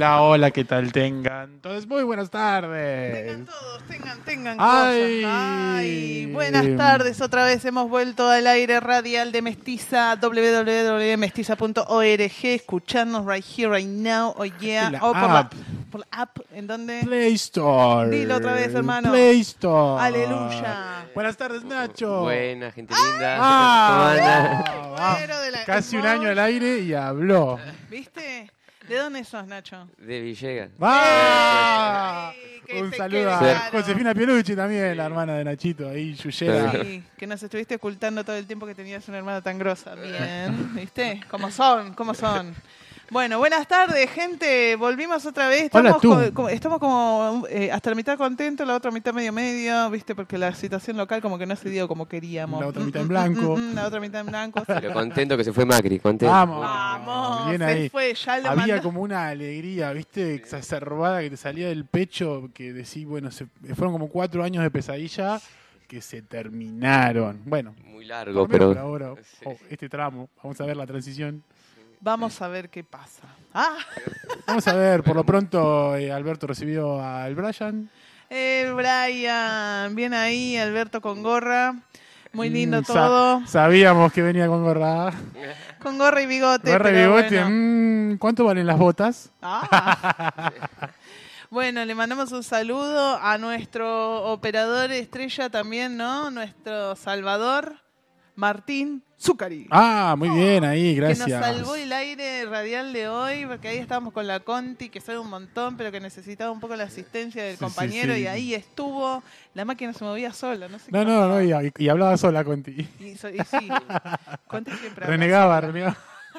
Hola, hola, ¿qué tal tengan? Entonces, muy buenas tardes. Tengan todos, tengan Ay. cosas. Ay, buenas tardes, otra vez hemos vuelto al aire radial de Mestiza, www.mestiza.org, escucharnos right here, right now, oh yeah, La o app. por la app, ¿en dónde? Play Store. Dilo otra vez, hermano. Play Store. Aleluya. Buenas tardes, Nacho. Buena, gente linda. Ah, ¿Cómo andan? Muero de la Casi un emoción. año al aire y habló. ¿Viste? ¿De dónde sos, Nacho? De Villegas. ¡Va! Qué Un pe- saludo qué a claro. Josefina Pierucci también, la hermana de Nachito, ahí, Yuyera. Sí, que nos estuviste ocultando todo el tiempo que tenías una hermana tan grosa. Bien, ¿viste? ¿Cómo son? Bueno, buenas tardes, gente. Volvimos otra vez. Hola, Estamos tú. estamos como hasta la mitad contentos, la otra mitad medio, ¿viste? Porque la situación local como que no se dio como queríamos. La otra mitad en blanco. La otra mitad en blanco. Pero contento que se fue Macri, contento. Vamos, Bien se ahí. fue, ya lo Había mandó. como una alegría, ¿viste? Exacerbada que te salía del pecho, que decís, bueno, fueron como 4 años de pesadilla que se terminaron. Bueno, Muy largo, por lo menos pero... por ahora, Sí. este tramo, vamos a ver la transición. Vamos a ver qué pasa. Ah, Vamos a ver, por lo pronto Alberto recibió al Brian. el Brian, bien ahí, Alberto con gorra. Muy lindo Sa- todo. Sabíamos que venía con gorra. Con gorra y bigote. Gorra y pero bigote, bueno. ¿cuánto valen las botas? Ah. Bueno, le mandamos un saludo a nuestro operador estrella también, ¿no? Nuestro Salvador, Martín Zucari. Ah, muy bien, ahí, Que gracias. nos salvó el aire radial de hoy, porque ahí estábamos con la Conti, que sabe un montón, pero que necesitaba un poco la asistencia del Sí, compañero, sí, sí. y ahí estuvo. La máquina se movía sola, no sé qué No, pasaba. y hablaba sola Conti. Y sí, Conti siempre habla Renegaba. sola.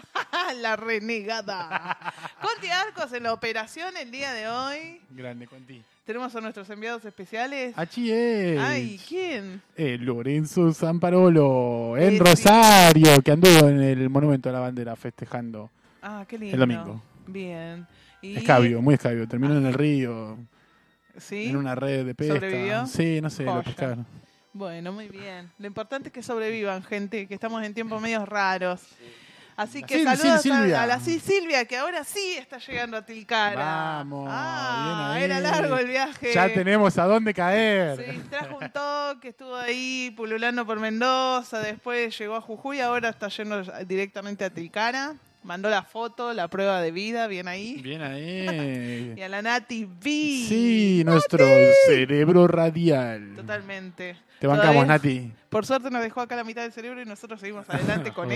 La renegada. Conti Arcos en la operación el día de hoy. Grande, Conti. Tenemos a nuestros enviados especiales. Achí es. Ay, ¿quién? Lorenzo Zamparolo, en Sí. Rosario, que anduvo en el Monumento a la Bandera festejando. Ah, qué lindo. El domingo. Bien. Y... Escabio, muy escabio. Terminó en el río, ¿Sí? en una red de pesca. ¿Sobrevivió? Sí, no sé, lo Joya. pescaron. Bueno, muy bien. Lo importante es que sobrevivan, gente, que estamos en tiempos medios raros. Así que La saludos Silvia. a la Silvia, que ahora sí está llegando a Tilcara. Vamos, Ah, bien ahí. era largo el viaje. Ya tenemos a dónde caer. Sí, trajo un toque, estuvo ahí pululando por Mendoza, después llegó a Jujuy, ahora está yendo directamente a Tilcara. Mandó la foto, la prueba de vida, bien ahí. Bien ahí. Y a la Nati V. Sí, nuestro cerebro radial. Totalmente. Te bancamos, Todavía- Nati. Por suerte nos dejó acá la mitad del cerebro y nosotros seguimos adelante con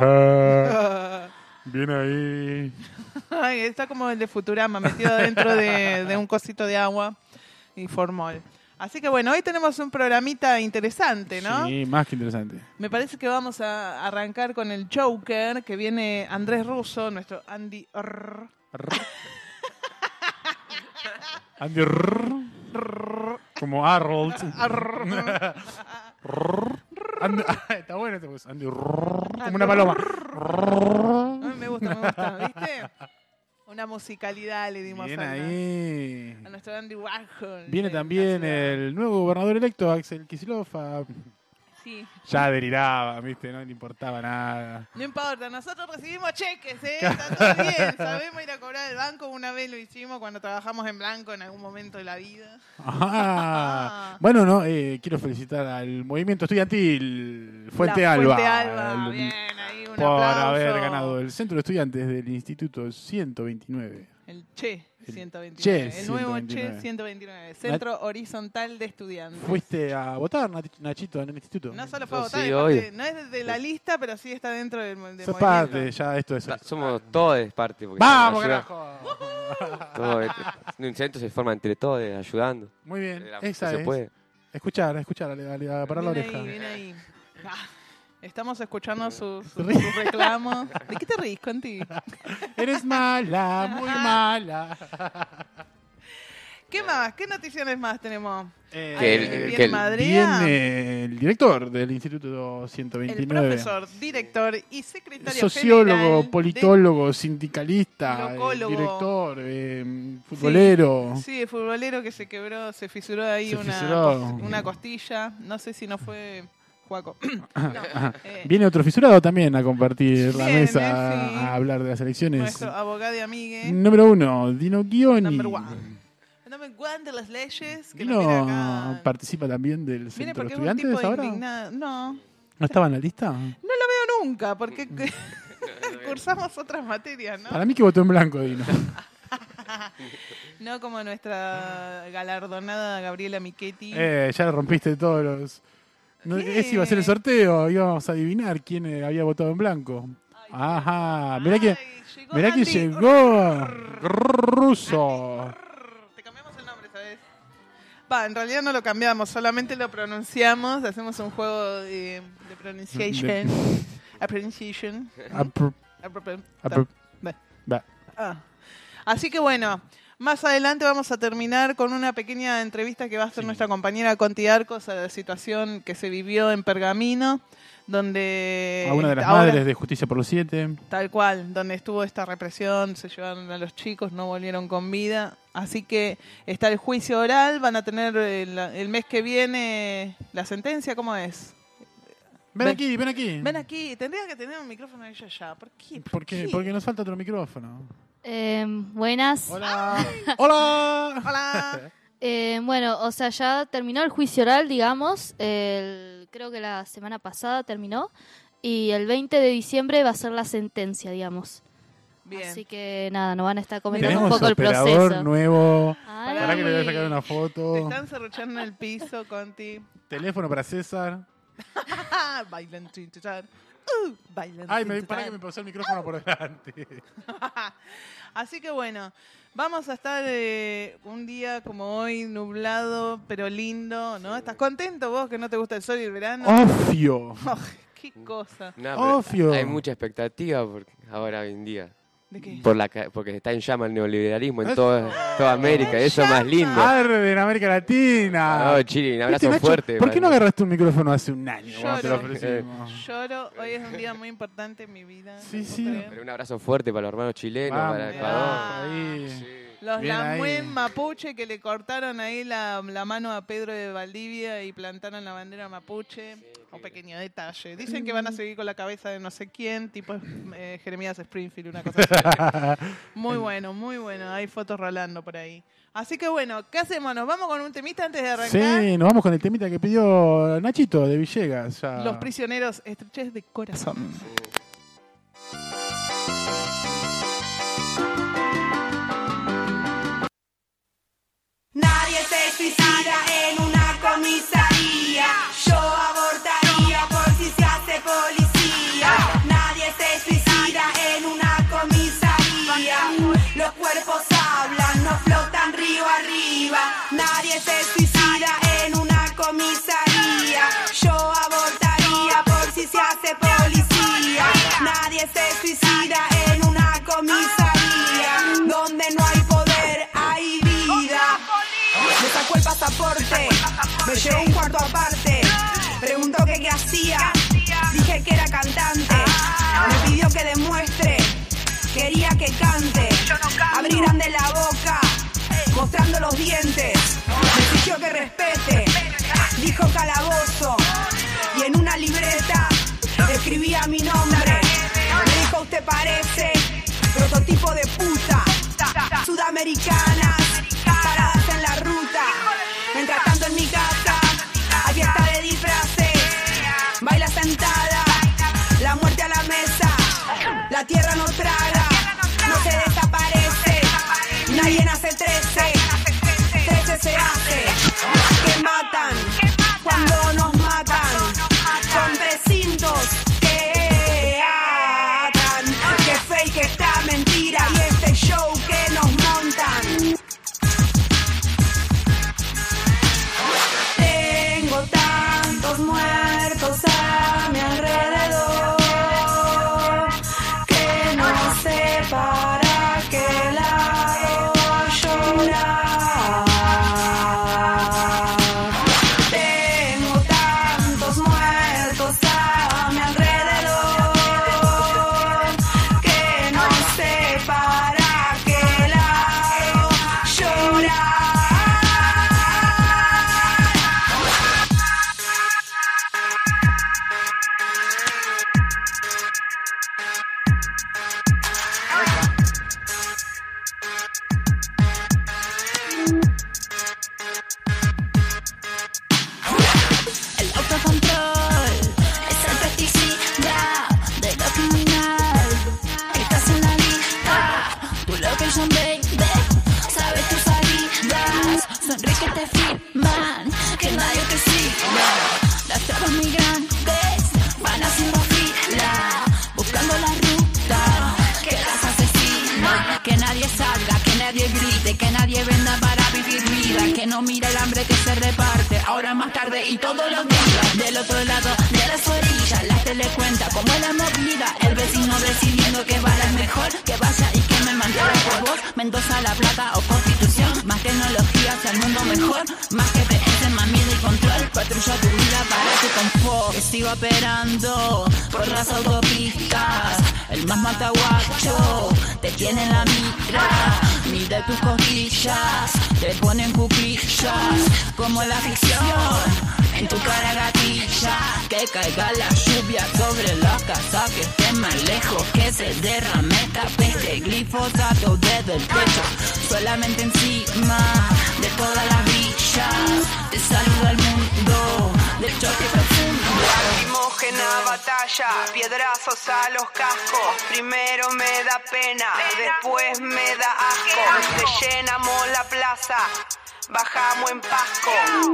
eso. Bien ahí. Ay, está como el de Futurama, metido dentro de un cosito de agua y formol. Así que bueno, hoy tenemos un programita interesante, ¿no? Sí, más que interesante. Me parece que vamos a arrancar con el Joker, que viene Andrés Russo, nuestro Andy R. Andy como Harold. Está bueno este pues. Andy como una paloma. Ay, me gusta, ¿viste? Una musicalidad le dimos Bien a ahí. nuestro Andy Warhol. Viene de la también ciudad. el nuevo gobernador electo, Axel Kicillof. Sí. Ya deliraba, ¿viste? No le importaba nada. No importa, nosotros recibimos cheques, ¿eh? Está todo bien, sabemos ir a cobrar al banco, una vez lo hicimos cuando trabajamos en blanco en algún momento de la vida. Bueno, no, quiero felicitar al movimiento estudiantil Fuente La Alba. Fuente Alba, el- bien, ahí un por aplauso. haber ganado el centro de estudiantes del Instituto 129. El Che El 129, Che el nuevo 129. Che 129, Centro Horizontal de Estudiantes. ¿Fuiste a votar, Nachito, en el instituto? No solo fue a No, votar, sí, es parte- obvio. no es de la lista, pero sí está dentro del Sos movimiento. parte, ya esto es. Somos todos parte. porque ¡Vamos, ayuda- carajo! todo, un centro se forma entre todos, ayudando. Muy bien, De la- esa se es. puede. Escuchar, a parar la Viene oreja. ahí, viene ahí. Ah, estamos escuchando sus Ríe. reclamos. ¿De qué te reís, Conti? Eres mala, muy mala. ¿Qué más? ¿Qué noticias más tenemos? Que el- ¿Viene que el- Madrea? Viene el director del Instituto El 129. profesor, director y secretario Sociólogo, general politólogo, sindicalista, Locólogo. director, futbolero. Sí, el futbolero que se quebró, se fisuró ahí Se una, fisuró. una costilla. No sé si no fue Juaco. Viene otro fisurado también a compartir la Viene, mesa, sí. a hablar de las elecciones. Nuestro abogado y amigue. Número 1, Dino Ghioni. Number one. El number one de las leyes. Que nos viene Dino acá. participa también del Viene Centro de porque es un Estudiantes tipo ahora. indignado. No, ¿No estaba en la lista? no lo veo nunca porque cursamos otras materias, ¿no? Para mí que votó en blanco, Dino. No como nuestra galardonada Gabriela Michetti. Ya le rompiste todos los... No, ¿Qué? ese iba a ser el sorteo, íbamos a adivinar quién había votado en blanco. Ajá, mirá que... llegó Mirá que Andy. llegó Russo. Te cambiamos el nombre, ¿sabes? En realidad no lo cambiamos, solamente lo pronunciamos, hacemos un juego de pronunciation. A pronunciation. Ah. Así que bueno, más adelante vamos a terminar con una pequeña entrevista que va a hacer nuestra compañera Conti Arcos a la situación que se vivió en Pergamino, donde... A una de las ahora- madres de Justicia por los 7. Tal cual, donde estuvo esta represión, se llevaron a los chicos, no volvieron con vida. Así que está el juicio oral, van a tener el mes que viene la sentencia, ¿cómo es? Ven aquí, ven aquí. Ven aquí, tendría que tener un micrófono ella ya. ¿Por qué? ¿Por qué? Porque nos falta otro micrófono. Buenas. Hola. Hola. Hola. Bueno, o sea, ya terminó el juicio oral, digamos. Creo que la semana pasada terminó. Y el 20 de diciembre va a ser la sentencia, digamos. Bien. Así que nada, nos van a estar comentando Tenemos un poco el operador proceso. nuevo. Ay. Para que le voy a sacar una Te foto. están serruchando en el piso, Conti. Teléfono para César. Bailan, tin, tin, tan. Bailan, Ay, tin, tin, para que tan. me pasó el micrófono por delante. Así que bueno, vamos a estar un día como hoy, nublado, pero lindo, ¿no? ¿Estás contento vos que no te gusta el sol y el verano? Obvio. Oh, qué cosa. No, pero Obvio. hay mucha expectativa ahora hoy en día. ¿De qué? Porque está en llama el neoliberalismo en toda América. Y eso es más lindo. Arde en América Latina. No, Chile, un ¿Viste, abrazo Nacho? fuerte. ¿Por qué no man. agarraste un micrófono hace un año cuando te lo Lloro. ofrecimos? Lloro, hoy es un día muy importante en mi vida. Sí, ¿no sí. creen? Pero un abrazo fuerte para los hermanos chilenos, Vamos, para Ecuador. ahí. Los Bien ahí. Lamuen mapuche que le cortaron ahí la mano a Pedro de Valdivia y plantaron la bandera mapuche. Un pequeño detalle. Dicen que van a seguir con la cabeza de no sé quién, tipo Jeremías Springfield, una cosa así. Muy bueno, muy bueno. Hay fotos rolando por ahí. Así que bueno, ¿qué hacemos? ¿Nos vamos con un temita antes de arrancar? Sí, nos vamos con el temita que pidió Nachito de Villegas. Ya. Los prisioneros estreches de corazón. Nadie se suicida en una comisaría. Yo abortaría por si se hace policía. Nadie se suicida en una comisaría. Los cuerpos hablan, no flotan río arriba. Nadie se suicida en una comisaría. Yo abortaría por si se hace policía. Nadie se suicida en una comisaría. Donde no hay poder, hay vida. Me sacó el pasaporte, me llevó un cuarto aparte. Preguntó que qué hacía, dije que era cantante. Me pidió que demuestre, quería que cante. Abrí grande la boca, mostrando los dientes. Me exigió que respete, dijo calabozo. Y en una libreta escribía mi nombre. Me dijo usted parece prototipo de puta sudamericana. Paradas en la ruta, mientras tanto en mi casa hay fiesta de disfraces, baila sentada, la muerte a la mesa, la tierra no traga, no se desaparece, nadie nace 13 se hace, que matan, cuando nos matan, con precintos que atan, que fake esta mentira y este show que nos montan. sonríe que te firman, que nadie te siga. Las trabas migrantes van haciendo fila, buscando la ruta que las asesina. Que nadie salga, que nadie grite, que nadie venda para vivir vida, que no mira el hambre que se reparte, ahora más tarde y todos los días. Del otro lado de las orillas, la tele cuenta como la movida, el vecino decidiendo que bala es mejor, que vaya y que me mantenga por vos. Mendoza, La Plata o Constitución, más tecnología hacia el mundo mejor, más que GPS, más miedo y control, patrulla tu vida para tu confort. Que sigo operando por las autopistas, el más mataguacho te tiene en la mira, mide tus costillas, te ponen cuclillas, como la ficción. En tu cara gatilla, que caiga la lluvia sobre la casa, que esté más lejos, que se derrame esta peste, glifosato desde el techo, solamente encima de todas las villas, te saluda el mundo del choque profundo. Lacrimógena batalla, piedrazos a los cascos, primero me da pena, después me da asco, te llenamos la plaza. Bajamos en Pasco,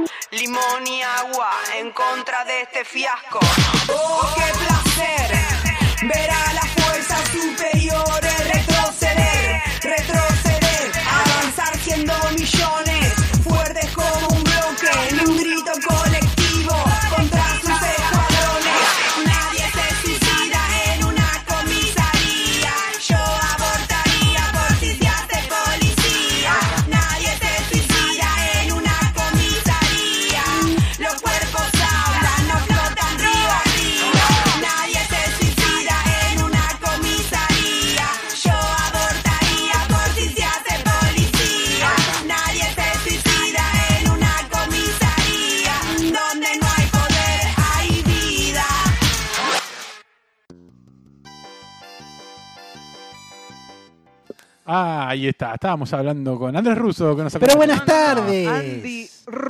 limón y agua en contra de este fiasco. Oh, qué placer ver a las fuerzas superiores retroceder, retroceder, avanzar siendo millones, fuertes como un bloque, en un grito colectivo contra sus escuadrones. Nadie se suicida en una comisaría, yo abortaría por si se hace policía. Nadie se suicida en una comisaría, los cuerpos hablan, no flotan río arriba. Nadie se suicida en una comisaría, yo abortaría por si se hace policía. Nadie se suicida en una comisaría, donde no hay poder, hay vida. Ah, ahí está. Estábamos hablando con Andrés Russo, que nos Pero acompaña. buenas tardes. Andy.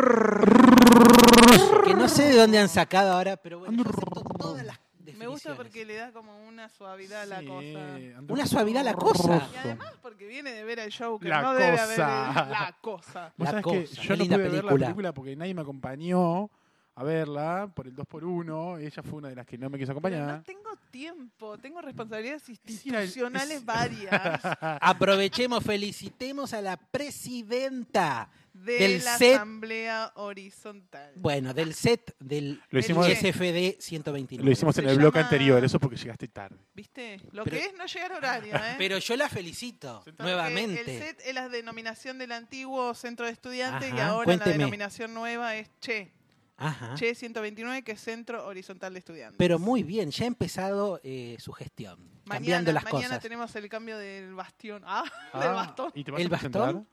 Que no sé de dónde han sacado ahora, pero bueno, yo acepto todas las definiciones. Me gusta porque le da como una suavidad a la Sí, cosa. Andrés Una suavidad a la cosa. Y además porque viene de ver el show, que La no debe cosa. haber la cosa. Vos La sabés que cosa, yo qué no linda pude ver la película. película porque nadie me acompañó a verla por el 2x1. Ella fue una de las que no me quiso Pero acompañar. no tengo tiempo, tengo responsabilidades Sí, institucionales varias Aprovechemos, felicitemos a la presidenta de del la set. Asamblea Horizontal. Bueno, del set del Lo hicimos- ISFD 129. Lo hicimos en Se el bloque llama- anterior, eso porque llegaste tarde. ¿Viste? Lo Pero- que es no llegar a horario, ¿eh? Pero yo la felicito Porque nuevamente. el set es la denominación del antiguo centro de estudiantes y Ajá, ahora cuénteme. la denominación nueva es Ajá. Che 129, que es Centro Horizontal de Estudiantes. Pero muy bien, ya ha empezado su gestión, cambiando las mañana cosas. tenemos el cambio del bastión. Ah, Ah, del bastón. ¿y te vas ¿El a presentar? bastón?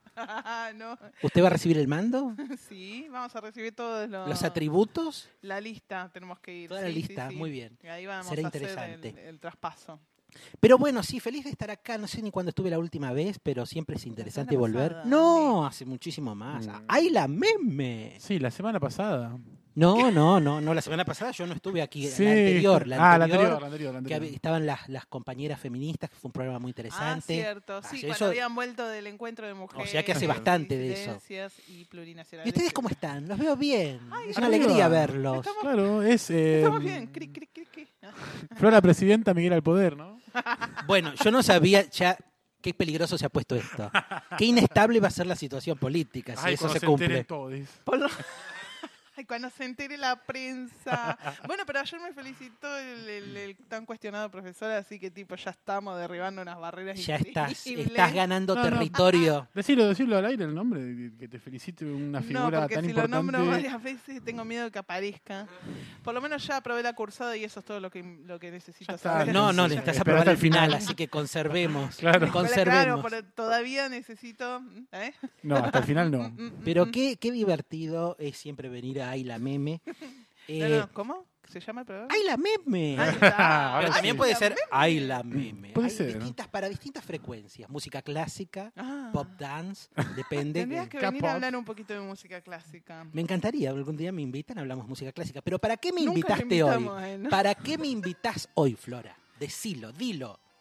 No, ¿Usted va a recibir el mando? sí, vamos a recibir todos ¿Los atributos? La lista tenemos que ir. Toda la sí, lista, sí. muy bien. Y ahí vamos Será a hacer interesante. el traspaso. Pero bueno, sí, feliz de estar acá. No sé ni cuándo estuve la última vez, pero siempre es interesante semana volver. pasada. No, hace muchísimo más. Mm. ¡Ay, la meme! Sí, la semana pasada. No, la semana pasada yo no estuve aquí. Sí. La anterior, La anterior. que estaban las compañeras feministas, que fue un programa muy Ah, interesante. cierto. Sí, Ah, cuando eso- habían vuelto del encuentro de mujeres. sea que hace bastante de eso. disidencias Y plurinacionales. ¿Y ustedes cómo están? Los veo bien. Ay, Es una arriba. alegría verlos. Estamos, Claro, es estamos bien. Cri, cri, cri, cri. Flora Presidenta, Miguel al poder, ¿no? Bueno, yo no sabía ya qué peligroso se ha puesto esto. Qué inestable va a ser la situación política si Ay, eso cuando se cumple. enteren todos. Por lo- Ay, cuando se entere la prensa. Bueno, pero ayer me felicitó el tan cuestionado profesor, así que tipo ya estamos derribando unas barreras Ya estás increíbles. ganando No, no. territorio. Decilo al aire el nombre, que te felicite una No, figura porque tan si lo importante. nombro varias veces tengo miedo de que aparezca. Por lo menos ya aprobé la cursada y eso es todo lo que necesito Ya está. saber. No, Sí, necesitas espera aprobar hasta al el final. final, así que conservemos. Claro. Claro, Conservemos. pero todavía necesito... ¿eh? No, hasta el final no. Pero qué divertido es siempre venir a Ay la Meme. No, ¿cómo? ¿Se llama el programa? ¡Ay la Meme! Ahí está. Ahora Pero sí. también puede ser Meme. Ay la Meme. Puede Hay ser, ¿no? para distintas frecuencias. Música clásica, Ah. pop dance, depende. Tendrías que K-pop. venir a hablar un poquito de música clásica. Me encantaría, algún día me invitan, hablamos música clásica. Pero ¿para qué me Nunca invitaste lo hoy? invitamos a él, ¿no? ¿Para qué me invitas hoy, Flora? Decilo, dilo.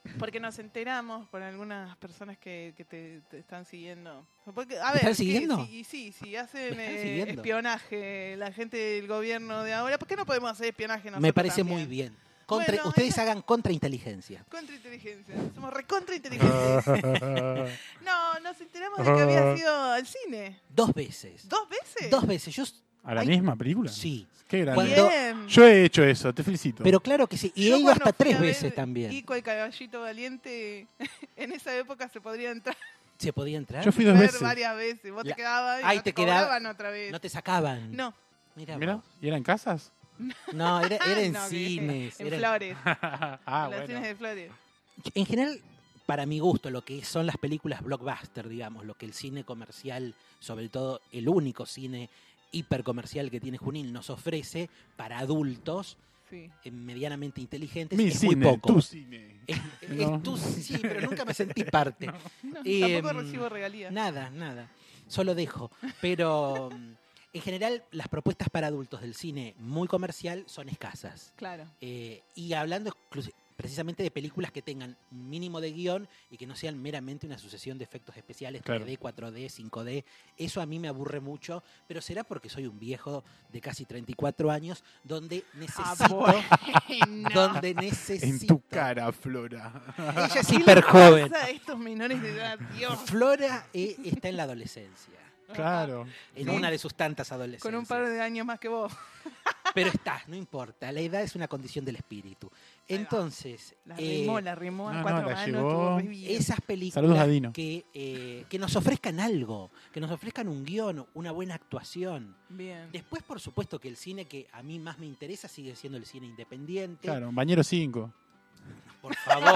Porque nos enteramos por algunas personas que te están siguiendo. Porque, a ¿Me ver, están siguiendo? Si hacen ¿Me están siguiendo? espionaje, la gente del gobierno de ahora, ¿por qué no podemos hacer espionaje nosotros Me parece también? muy bien. Bueno, Ustedes hagan contrainteligencia. Contrainteligencia. Somos recontrainteligencia. No, nos enteramos de que había sido al cine. 2 veces. ¿2 veces? 2 veces. Yo ¿A la Ay, misma película? sí. Qué grande. Cuando- Bien. Yo he hecho eso, te felicito. Pero claro que sí. Y Yo he ido cuando hasta fui 3 a ver veces también. Ico el caballito valiente, en esa época se podría entrar ¿Se podía entrar? Yo fui a 2 ver veces. varias veces. Vos La- te quedabas y Ay, no te te quedaba- cobraban otra vez. No te sacaban. No, Mira, Mira, vos. ¿y eran casas? No, era en No, que- cines. en era- Flores. Ah, en los cines bueno. de Flores. En general, para mi gusto, lo que son las películas blockbuster, digamos, lo que el cine comercial, sobre todo el único cine hipercomercial que tiene Junín, nos ofrece para adultos Sí. medianamente inteligentes, Mi es cine, muy poco. tu cine. Es No. tú sí, pero nunca me sentí parte. No, Em, tampoco recibo regalías. Nada. Solo dejo. Pero en general, las propuestas para adultos del cine muy comercial son escasas. Claro. Y hablando precisamente de películas que tengan un mínimo de guión y que no sean meramente una sucesión de efectos especiales, Claro. 3D, 4D, 5D. Eso a mí me aburre mucho, pero será porque soy un viejo de casi 34 años donde necesito... bueno. Donde En necesito... tu cara, Flora. Ella es hiper joven. Pasa a estos menores de edad, Dios. Flora está en la adolescencia. Claro. En Sí. una de sus tantas adolescencias. Con un par de años más que vos. Pero está, no importa. La edad es una condición del espíritu. Ahí va. Entonces, La rimó a no, 4 la manos. llevó. Estuvo re bien. esas Saludos a películas Dino. que nos ofrezcan algo, que nos ofrezcan un guión, una buena actuación. Bien. Después, por supuesto, que el cine que a mí más me interesa sigue siendo el cine independiente. Claro, Bañero 5. Por favor.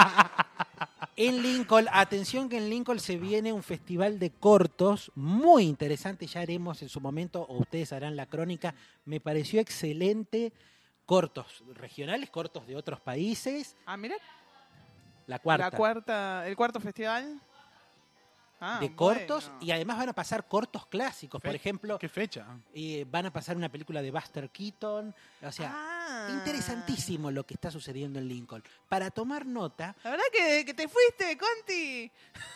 En Lincoln, atención que en Lincoln se viene un festival de cortos muy interesante, ya haremos en su momento, o ustedes harán la crónica, me pareció excelente, cortos regionales, cortos de otros países, Ah, mira. la cuarta, El cuarto festival. Ah, de cortos, bueno. y además van a pasar cortos clásicos, por ejemplo, ¿Qué fecha? van a pasar una película de Buster Keaton, o sea, Ah. interesantísimo lo que está sucediendo en Lincoln. Para tomar nota, La verdad que te fuiste, Conti.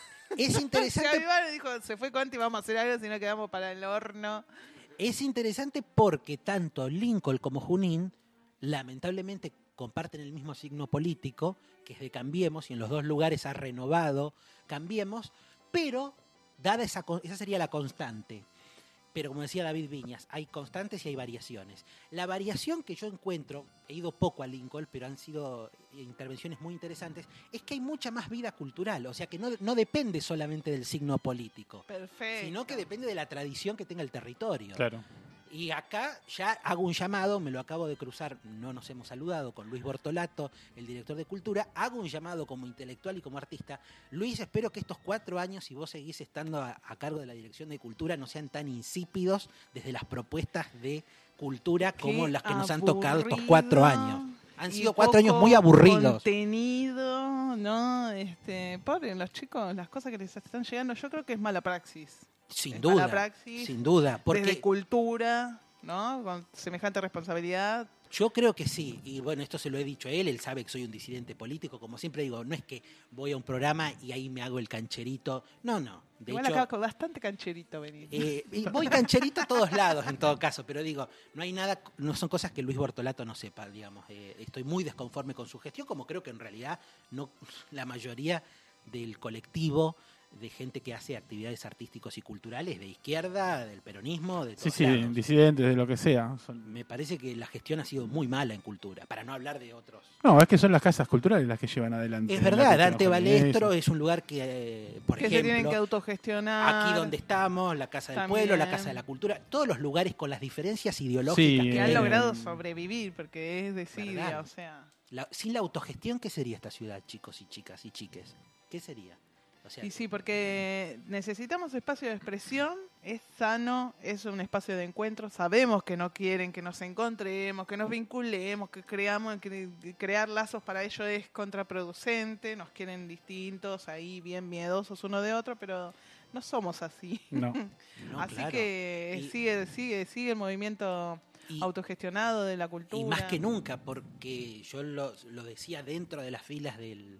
es Se interesante avivaron y dijo, se fue Conti, vamos a hacer algo, si no quedamos para el horno. Es interesante porque tanto Lincoln como Junín lamentablemente comparten el mismo signo político, que es de Cambiemos, y en los dos lugares ha renovado Cambiemos, pero dada esa sería la constante. Pero como decía David Viñas, hay constantes y hay variaciones. La variación que yo encuentro, he ido poco a Lincoln, pero han sido intervenciones muy interesantes, es que hay mucha más vida cultural, o sea que no depende solamente del signo político, Perfecto. sino que depende de la tradición que tenga el territorio. Claro. Y acá ya hago un llamado, me lo acabo de cruzar, no nos hemos saludado, con Luis Bortolato, el director de Cultura. Hago un llamado como intelectual y como artista. Luis, espero que estos 4 años, si vos seguís estando a cargo de la dirección de Cultura, no sean tan insípidos desde las propuestas de cultura como Qué las que nos han tocado estos aburrido 4 años. Han y sido 4 años poco muy aburridos. Contenido, ¿no? Pobre, los chicos, las cosas que les están llegando, yo creo que es mala praxis. Sin es duda, mala praxis. sin duda. Desde Porque cultura, ¿no? Con semejante responsabilidad. yo creo que sí, y bueno, esto se lo he dicho a él sabe que soy un disidente político, como siempre digo, no es que voy a un programa y ahí me hago el cancherito, no, de Igual hecho, acá con bastante cancherito venir. y voy cancherito a todos lados en todo caso, pero digo, no hay nada, no son cosas que Luis Bortolato no sepa, digamos, estoy muy desconforme con su gestión, como creo que en realidad no la mayoría del colectivo de gente que hace actividades artísticos y culturales de izquierda, del peronismo, de Sí, todos sí, lados. disidentes, de lo que sea. Me parece que la gestión ha sido muy mala en cultura, para no hablar de otros. No, es que son las casas culturales las que llevan adelante. Es la verdad, cultura Dante japonesa. Balestro es un lugar que, por que se tienen que ejemplo, autogestionar. aquí donde estamos, la Casa del También. Pueblo, la Casa de la Cultura, todos los lugares con las diferencias ideológicas Sí, que han Eh, logrado sobrevivir, porque es desidia, ¿verdad? o sea. Sin la autogestión, ¿qué sería esta ciudad, chicos y chicas y chiques? ¿Qué sería? O sea, Y sí, porque necesitamos espacio de expresión, es sano, es un espacio de encuentro, sabemos que no quieren que nos encontremos, que nos vinculemos, que creamos, que crear lazos para ello es contraproducente, nos quieren distintos, ahí bien miedosos uno de otro, pero no somos así. No. no, Así claro. que Y- sigue el movimiento y- autogestionado de la cultura. Y más que nunca, porque yo lo decía dentro de las filas del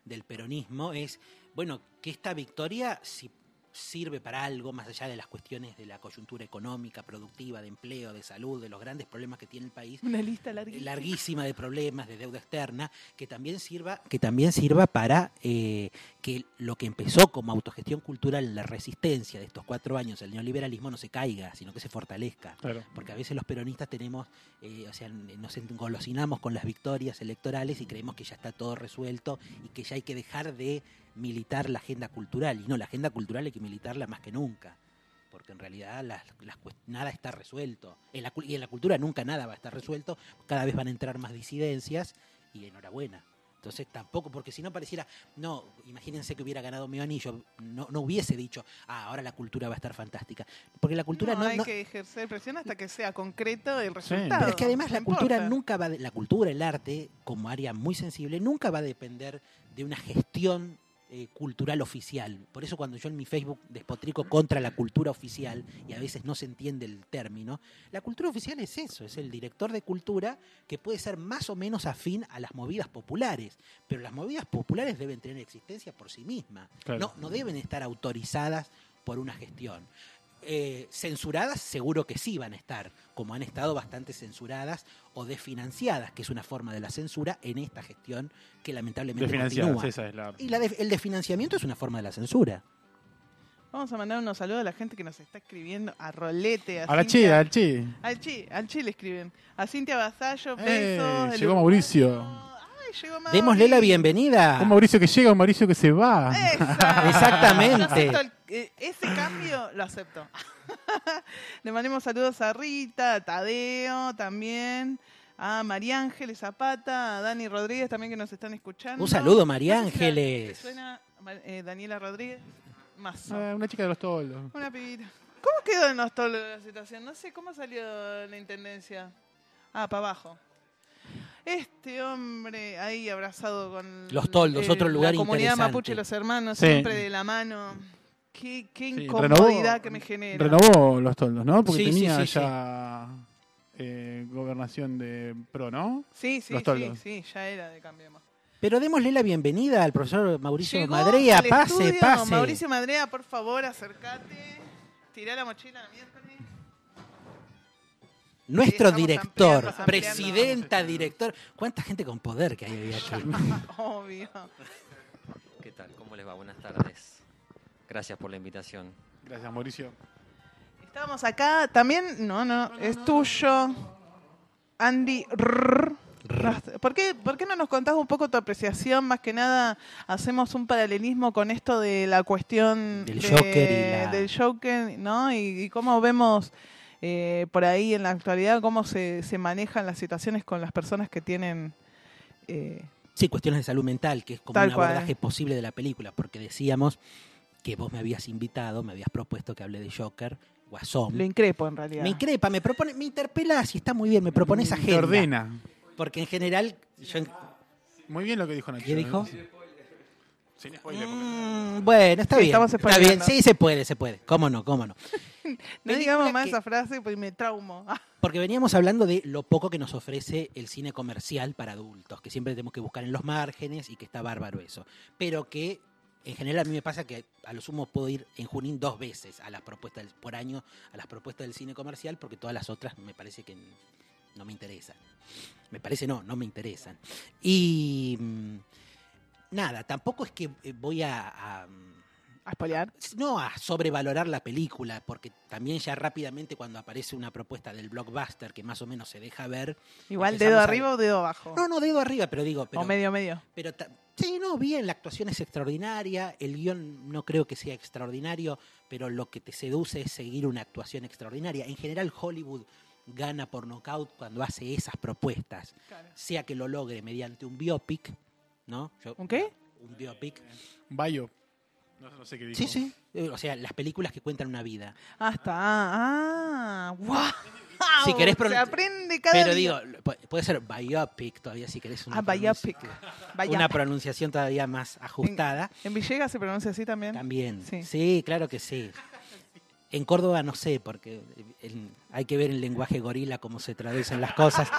del peronismo es, bueno, que esta victoria, si sirve para algo, más allá de las cuestiones de la coyuntura económica, productiva, de empleo, de salud, de los grandes problemas que tiene el país, Una lista larguísima de problemas, de deuda externa, que también sirva para que lo que empezó como autogestión cultural en la resistencia de estos 4 años, el neoliberalismo, no se caiga, sino que se fortalezca. Claro. Porque a veces los peronistas tenemos, nos engolosinamos con las victorias electorales y creemos que ya está todo resuelto y que ya hay que dejar de militar la agenda cultural. Y no, la agenda cultural hay que militarla más que nunca. Porque en realidad nada está resuelto. Y en la cultura nunca nada va a estar resuelto. Cada vez van a entrar más disidencias y enhorabuena. Entonces tampoco, porque si no pareciera, no, imagínense que hubiera ganado Medio Anillo, no hubiese dicho, ahora la cultura va a estar fantástica. Porque la cultura hay que ejercer presión hasta que sea concreto el resultado. Pero es que además No la cultura importa. nunca va, la cultura, el arte, como área muy sensible, nunca va a depender de una gestión cultural oficial. Por eso cuando yo en mi Facebook despotrico contra la cultura oficial, y a veces no se entiende el término, la cultura oficial es eso, es el director de cultura que puede ser más o menos afín a las movidas populares, pero las movidas populares deben tener existencia por sí mismas, Claro. no deben estar autorizadas por una gestión. Censuradas seguro que sí van a estar, como han estado bastante censuradas o desfinanciadas, que es una forma de la censura en esta gestión que lamentablemente Desfinanciadas, continúa. esa es la... Y el desfinanciamiento es una forma de la censura. Vamos a mandar unos saludos a la gente que nos está escribiendo, a Rolete, a A la Cintia- al Che. le escriben. A Cintia Basallo, besos. Llegó Mauricio. Ay, llegó Mauri. Démosle la bienvenida. Un Mauricio que llega, un Mauricio que se va. Exacto. Exactamente. Yo acepto ese cambio lo acepto. Le mandemos saludos a Rita, a Tadeo también, a María Ángeles Zapata, a Dani Rodríguez también que nos están escuchando. Un saludo, María No sé si Ángeles. ¿te suena Daniela Rodríguez? Más. Una chica de los toldos. Una pibita. ¿Cómo quedó en los toldos la situación? No sé, ¿cómo salió la intendencia? Ah, para abajo. Este hombre ahí abrazado con... Los toldos, otro lugar la comunidad interesante. mapuche, los hermanos, Sí. siempre de la mano. Qué Sí, incomodidad que me genera. Renovó los toldos, ¿no? Porque Sí, tenía sí, sí, ya gobernación de PRO, ¿no? Sí, sí, Los sí, toldos. sí, ya era de Cambiemos. Pero démosle la bienvenida al profesor Mauricio Llegó Madrea. al Pase, estudio. pase. Mauricio Madrea, por favor, acércate. Tirá la mochila a la miércoles. Nuestro Sí, estamos director, ampliando. presidenta, director. ¿Cuánta gente con poder que hay aquí? Obvio. ¿Qué tal? ¿Cómo les va? Buenas tardes. Gracias por la invitación. Gracias, Mauricio. Estábamos acá también. No, es tuyo. Andy. ¿Por qué no nos contás un poco tu apreciación? Más que nada, hacemos un paralelismo con esto de la cuestión Del Joker del Joker, ¿no? Y cómo vemos por ahí en la actualidad cómo se manejan las situaciones con las personas que tienen. Sí, cuestiones de salud mental, que es como Tal un cual. abordaje posible de la película, porque decíamos que vos me habías invitado, me habías propuesto que hable de Joker, Guasón. Lo increpo en realidad. Me increpa, me propone, me interpelás y está muy bien, me propones Te agenda. ordena. Porque en general, Muy bien lo que dijo Nacho. ¿qué dijo? Sin spoiler. Bueno, está Sí, bien. estamos Está bien, spoileando. sí, se puede. ¿Cómo no? No Película digamos más que- esa frase, pues me traumo. Porque veníamos hablando de lo poco que nos ofrece el cine comercial para adultos, que siempre tenemos que buscar en los márgenes y que está bárbaro eso. Pero que en general a mí me pasa que a lo sumo puedo ir en Junín 2 veces a las propuestas por año, a las propuestas del cine comercial, porque todas las otras me parece que no me interesan. No me interesan. Y nada, tampoco es que voy a ¿A spoilear? no a sobrevalorar la película, porque también ya rápidamente cuando aparece una propuesta del blockbuster que más o menos se deja ver. Igual empezamos dedo a- arriba o dedo abajo. No, dedo arriba, pero digo, O medio. sí, no, bien, la actuación es extraordinaria, el guión no creo que sea extraordinario, pero lo que te seduce es seguir una actuación extraordinaria. En general Hollywood gana por nocaut cuando hace esas propuestas, Claro. sea que lo logre mediante un biopic, ¿no? ¿Un qué? Un biopic. Bayo. No sé qué dijo. Sí. O sea, las películas que cuentan una vida. ¡Wow! Si querés Se aprende cada Pero día. digo, puede ser biopic todavía si querés una, Biopic. una pronunciación todavía más ajustada. ¿En Villegas se pronuncia así también? También. Sí. Sí, claro que sí. En Córdoba no sé, porque hay que ver el lenguaje gorila cómo se traducen las cosas.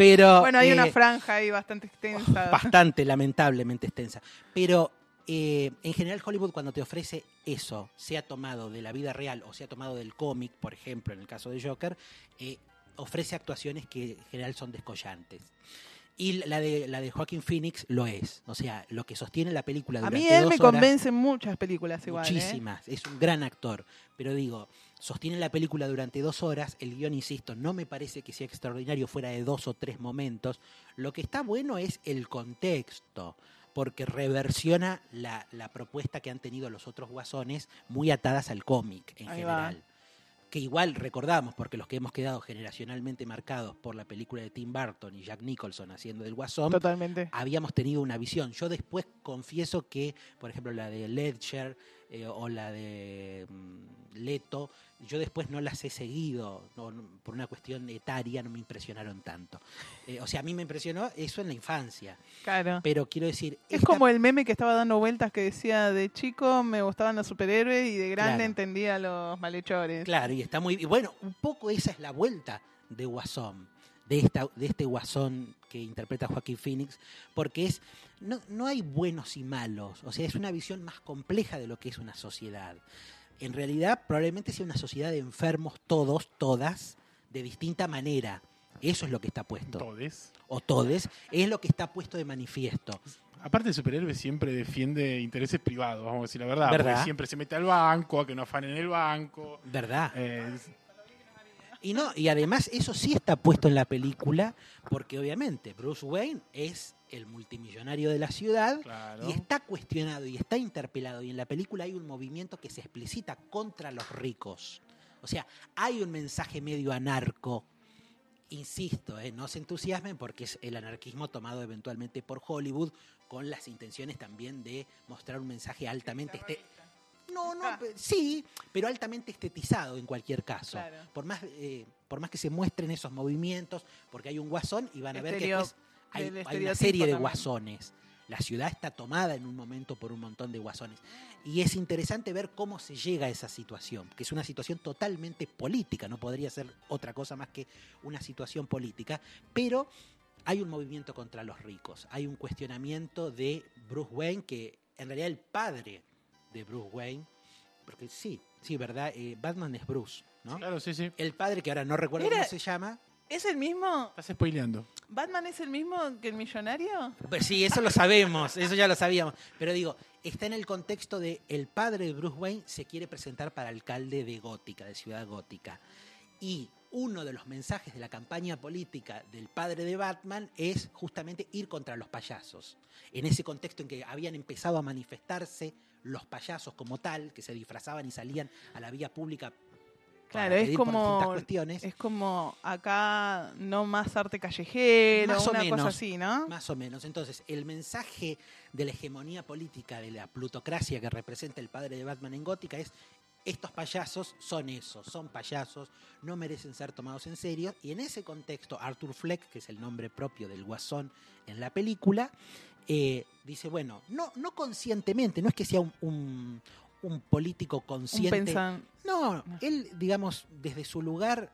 Pero, Bueno, hay una franja ahí bastante extensa. bastante, lamentablemente extensa. Pero en general Hollywood cuando te ofrece eso, sea tomado de la vida real o sea tomado del cómic, por ejemplo, en el caso de Joker, ofrece actuaciones que en general son descollantes. Y la de Joaquin Phoenix lo es. O sea, lo que sostiene la película A durante mí él 2 me horas, convence en muchas películas igual. muchísimas. Es un gran actor. Pero digo, sostiene la película durante 2 horas. El guión, insisto, no me parece que sea extraordinario fuera de 2 o 3 momentos. Lo que está bueno es el contexto, porque reversiona la propuesta que han tenido los otros guasones muy atadas al cómic en Ahí va. general. Que igual recordamos, porque los que hemos quedado generacionalmente marcados por la película de Tim Burton y Jack Nicholson haciendo del Guasón, Totalmente. habíamos tenido una visión. Yo después confieso que, por ejemplo, la de Ledger o la de Leto, yo después no las he seguido, por una cuestión etaria no me impresionaron tanto. O sea, a mí me impresionó eso en la infancia, Claro. pero quiero decir... Es como el meme que estaba dando vueltas que decía de chico me gustaban los superhéroes y de grande Claro. entendía a los malhechores. Claro, y está muy... Y bueno, un poco esa es la vuelta de Guasón, de este Guasón que interpreta Joaquin Phoenix, porque es no hay buenos y malos, o sea, es una visión más compleja de lo que es una sociedad. En realidad, probablemente sea una sociedad de enfermos todos, todas, de distinta manera. Eso es lo que está puesto. Todes. O todes, es lo que está puesto de manifiesto. Aparte, el superhéroe siempre defiende intereses privados, vamos a decir la verdad. ¿Verdad? Porque siempre se mete al banco, a que no afanen el banco. ¿Verdad? Es- Y además eso sí está puesto en la película, porque obviamente Bruce Wayne es el multimillonario de la ciudad claro. y está cuestionado y está interpelado. Y en la película hay un movimiento que se explicita contra los ricos. O sea, hay un mensaje medio anarco. Insisto, no se entusiasmen porque es el anarquismo tomado eventualmente por Hollywood con las intenciones también de mostrar un mensaje altamente... sí, pero altamente estetizado en cualquier caso. Claro. Por más que se muestren esos movimientos, porque hay un guasón y van a ver que Estereo- después hay del una estereotipo serie de también. guasones. La ciudad está tomada en un momento por un montón de guasones. Y es interesante ver cómo se llega a esa situación, que es una situación totalmente política, no podría ser otra cosa más que una situación política, pero hay un movimiento contra los ricos, hay un cuestionamiento de Bruce Wayne, que en realidad el padre de Bruce Wayne, porque sí, ¿verdad? Batman es Bruce, ¿no? Claro, sí, sí. El padre, que ahora no recuerdo Era- cómo se llama. ¿Es el mismo? Estás spoileando. ¿Batman es el mismo que el millonario? Pues sí, eso lo sabemos, eso ya lo sabíamos. Pero digo, está en el contexto de el padre de Bruce Wayne se quiere presentar para alcalde de Gótica, de Ciudad Gótica. Y uno de los mensajes de la campaña política del padre de Batman es justamente ir contra los payasos. En ese contexto en que habían empezado a manifestarse los payasos como tal, que se disfrazaban y salían a la vía pública para Claro, es pedir por distintas como, cuestiones. es como acá no más arte callejero, Más o una menos. cosa así, ¿no? Más o menos. Entonces, el mensaje de la hegemonía política, de la plutocracia que representa el padre de Batman en Gótica es: estos payasos son eso, son payasos, no merecen ser tomados en serio. Y en ese contexto, Arthur Fleck, que es el nombre propio del Guasón en la película, dice, bueno, no conscientemente, no es que sea un político consciente. No, él, digamos, desde su lugar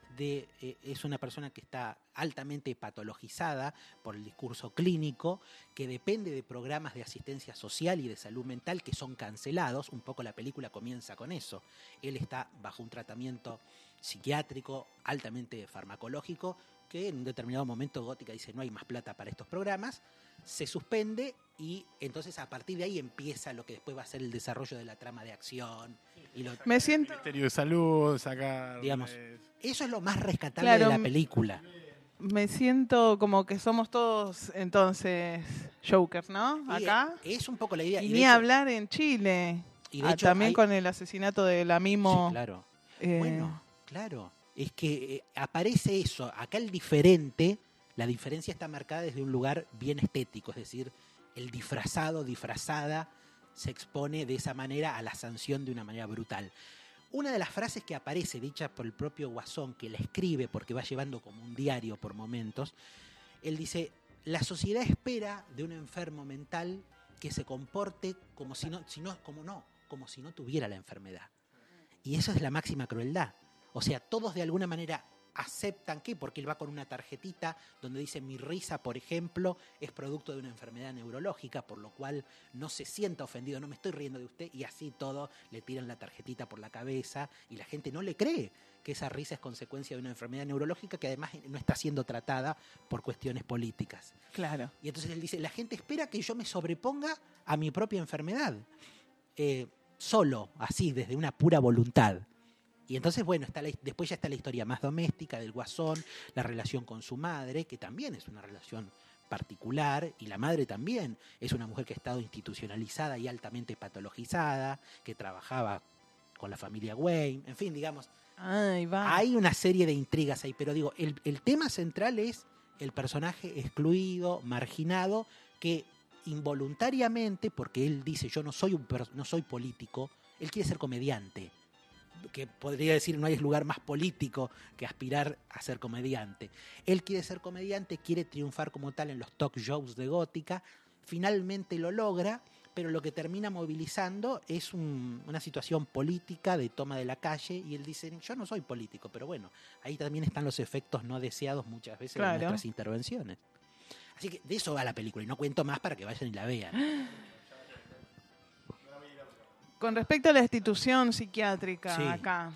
es una persona que está altamente patologizada por el discurso clínico, que depende de programas de asistencia social y de salud mental que son cancelados. Un poco la película comienza con eso. Él está bajo un tratamiento psiquiátrico altamente farmacológico, que en un determinado momento Gótica dice no hay más plata para estos programas, se suspende y entonces a partir de ahí empieza lo que después va a ser el desarrollo de la trama de acción. Y Me siento... Ministerio de Salud, sacar... Digamos, eso es lo más rescatable Claro, de la película. Me siento como que somos todos entonces Jokers, ¿no? Y Acá. es un poco la idea. Y de ni hecho- hablar en Chile. y de hecho También hay- con el asesinato de la Mimo. Sí, claro. eh, Bueno, claro. Es que aparece eso. Acá el diferente, la diferencia está marcada desde un lugar bien estético. Es decir, el disfrazado, disfrazada, se expone de esa manera a la sanción de una manera brutal. Una de las frases que aparece, dicha por el propio Guasón, que la escribe porque va llevando como un diario por momentos, él dice: la sociedad espera de un enfermo mental que se comporte como si no tuviera la enfermedad. Y eso es la máxima crueldad. O sea, todos de alguna manera aceptan que, porque él va con una tarjetita donde dice mi risa, por ejemplo, es producto de una enfermedad neurológica, por lo cual no se sienta ofendido, no me estoy riendo de usted, y así todo le tiran la tarjetita por la cabeza y la gente no le cree que esa risa es consecuencia de una enfermedad neurológica que además no está siendo tratada por cuestiones políticas. Claro. Y entonces él dice, la gente espera que yo me sobreponga a mi propia enfermedad, solo, así, desde una pura voluntad. Y entonces, bueno, después ya está la historia más doméstica del Guasón, la relación con su madre, que también es una relación particular, y la madre también es una mujer que ha estado institucionalizada y altamente patologizada, que trabajaba con la familia Wayne, en fin, digamos, Ahí va. hay una serie de intrigas ahí, pero digo, el tema central es el personaje excluido, marginado, que involuntariamente, porque él dice, yo no soy político, él quiere ser comediante, que podría decir no hay lugar más político que aspirar a ser comediante. Él quiere ser comediante, quiere triunfar como tal en los talk shows de Gótica, finalmente lo logra, pero lo que termina movilizando es una situación política de toma de la calle, y él dice, yo no soy político, pero bueno, ahí también están los efectos no deseados muchas veces de nuestras intervenciones. Así que de eso va la película, y no cuento más para que vayan y la vean. Con respecto a la institución psiquiátrica Sí. acá,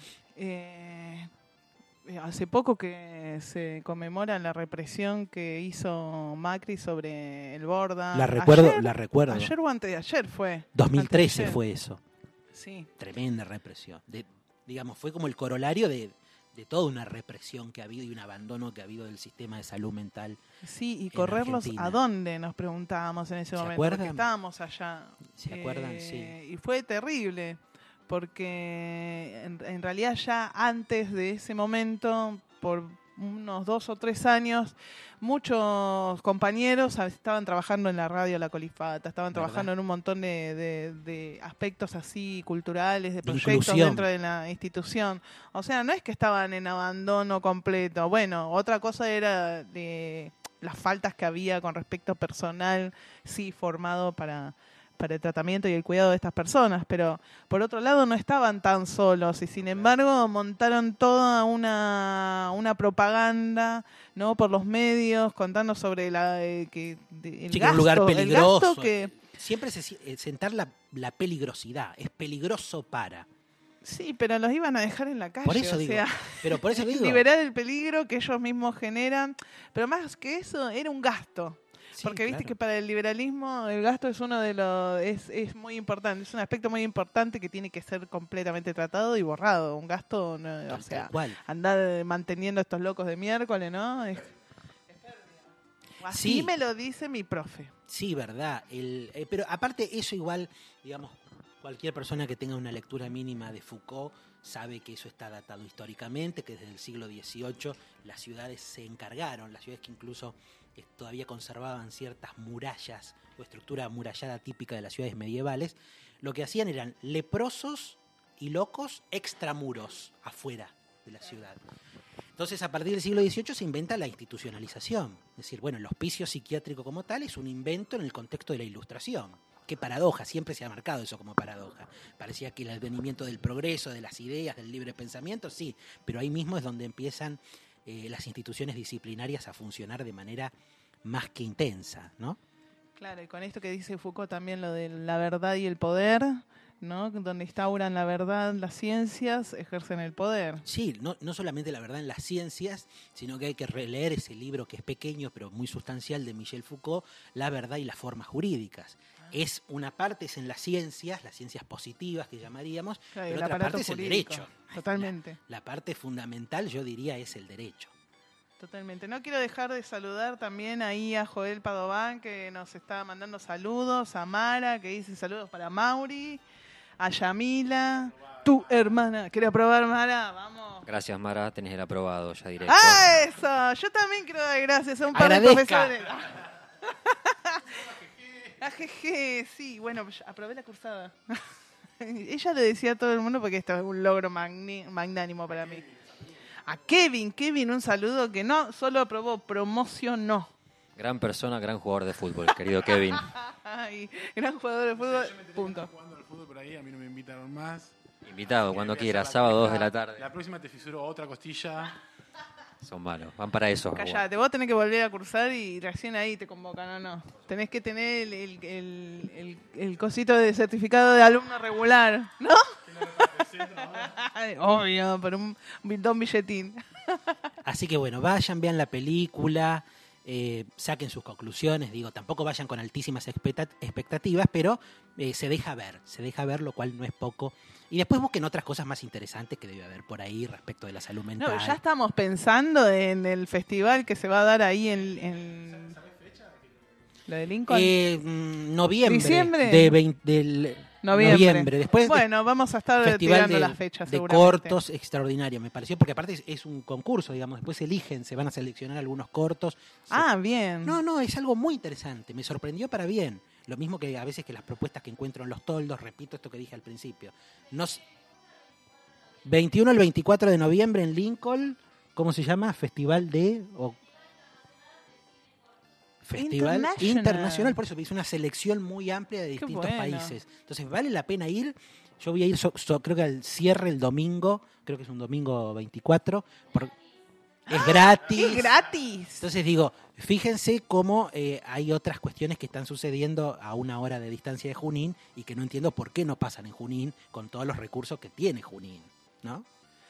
hace poco que se conmemora la represión que hizo Macri sobre el Borda. La recuerdo. Ayer o antes de ayer fue. 2013 Anteayer. fue eso. Sí. Tremenda represión. Digamos, fue como el corolario de toda una represión que ha habido y un abandono que ha habido del sistema de salud mental. Sí, y en correrlos Argentina. ¿a dónde? Nos preguntábamos en ese ¿Se momento. acuerdan? Porque estábamos allá. ¿Se acuerdan? Sí. Y fue terrible, porque en realidad ya antes de ese momento, por unos 2 o 3 años, muchos compañeros estaban trabajando en la radio La Colifata, estaban ¿Verdad? trabajando en un montón de aspectos así culturales, de De proyectos inclusión. dentro de la institución. O sea, no es que estaban en abandono completo. Bueno, otra cosa era de las faltas que había con respecto a personal, sí, formado para el tratamiento y el cuidado de estas personas, pero por otro lado no estaban tan solos y sin embargo montaron toda una propaganda, ¿no?, por los medios contando sobre el Sí, que gasto, un lugar el peligroso. gasto que Siempre sentar la peligrosidad. Es peligroso para. sí, pero los iban a dejar en la calle, Por eso o digo. sea, Pero por eso digo. liberar el peligro que ellos mismos generan, pero más que eso era un gasto. Sí, Porque viste claro. que para el liberalismo el gasto es uno de los es muy importante, es un aspecto muy importante que tiene que ser completamente tratado y borrado. Un gasto, no, o Tal sea, cual. andar manteniendo a estos locos de miércoles, ¿no? Es pérdida. Así Sí. me lo dice mi profe. Sí, verdad. Pero aparte eso igual, digamos, cualquier persona que tenga una lectura mínima de Foucault sabe que eso está datado históricamente, que desde el siglo XVIII las ciudades se encargaron, las ciudades que incluso todavía conservaban ciertas murallas o estructura amurallada típica de las ciudades medievales, lo que hacían eran leprosos y locos extramuros afuera de la ciudad. Entonces, a partir del siglo XVIII se inventa la institucionalización. Es decir, bueno, el hospicio psiquiátrico como tal es un invento en el contexto de la Ilustración. Qué paradoja, siempre se ha marcado eso como paradoja. Parecía que el advenimiento del progreso, de las ideas, del libre pensamiento, sí, pero ahí mismo es donde empiezan las instituciones disciplinarias a funcionar de manera más que intensa, ¿no? Claro, y con esto que dice Foucault también lo de la verdad y el poder, ¿no? Donde instauran la verdad las ciencias, ejercen el poder. Sí, no solamente la verdad en las ciencias, sino que hay que releer ese libro que es pequeño pero muy sustancial de Michel Foucault, La verdad y las formas jurídicas. Es una parte es en las ciencias positivas que llamaríamos, Claro, y pero el otra aparato parte es el jurídico. derecho. Totalmente. La parte fundamental, yo diría, es el derecho. Totalmente. No quiero dejar de saludar también ahí a Joel Padován, que nos está mandando saludos, a Mara, que dice saludos para Mauri, a Yamila, tu hermana. ¿Quieres probar, Mara? Vamos. Gracias, Mara, tenés el aprobado ya directo. ¡Ah, eso! Yo también quiero dar gracias a un par de Agradezca. profesores. A Jeje, sí, bueno, aprobé la cursada. Ella le decía a todo el mundo porque esto es un logro magnánimo para mí. A Kevin, un saludo que no solo aprobó, promocionó. Gran persona, gran jugador de fútbol, querido Kevin. Ay, gran jugador de fútbol, punto. Jugando al fútbol por ahí, a mí no me invitaron más. Invitado cuando Voy a quiera, hacer la sábado 2 de primera. la tarde. La próxima te fisuro otra costilla. Son malos, van para eso. Callate, vos tenés que volver a cursar y recién ahí te convocan, ¿o no? Tenés que tener el cosito de certificado de alumno regular, ¿no? Obvio, por un billetín. Así que bueno, vayan, vean la película, saquen sus conclusiones. Digo, tampoco vayan con altísimas expectativas, pero se deja ver, lo cual no es poco. Y después busquen otras cosas más interesantes que debe haber por ahí respecto de la salud mental. No, ya estamos pensando en el festival que se va a dar ahí en ¿lo de Lincoln? Noviembre. ¿Diciembre? Del Noviembre. Después bueno, vamos a estar festival tirando las fechas de seguramente. cortos extraordinario, me pareció, porque aparte es un concurso, digamos, después se van a seleccionar algunos cortos. Bien. No, es algo muy interesante, me sorprendió para bien. Lo mismo que a veces que las propuestas que encuentro en los toldos, repito esto que dije al principio. 21 al 24 de noviembre en Lincoln, ¿cómo se llama? Festival Internacional, por eso es una selección muy amplia de distintos países. Entonces vale la pena ir. Yo voy a ir, creo que al cierre el domingo, creo que es un domingo 24. Es gratis. ¡Es gratis! Entonces digo, fíjense cómo hay otras cuestiones que están sucediendo a una hora de distancia de Junín y que no entiendo por qué no pasan en Junín con todos los recursos que tiene Junín, ¿no?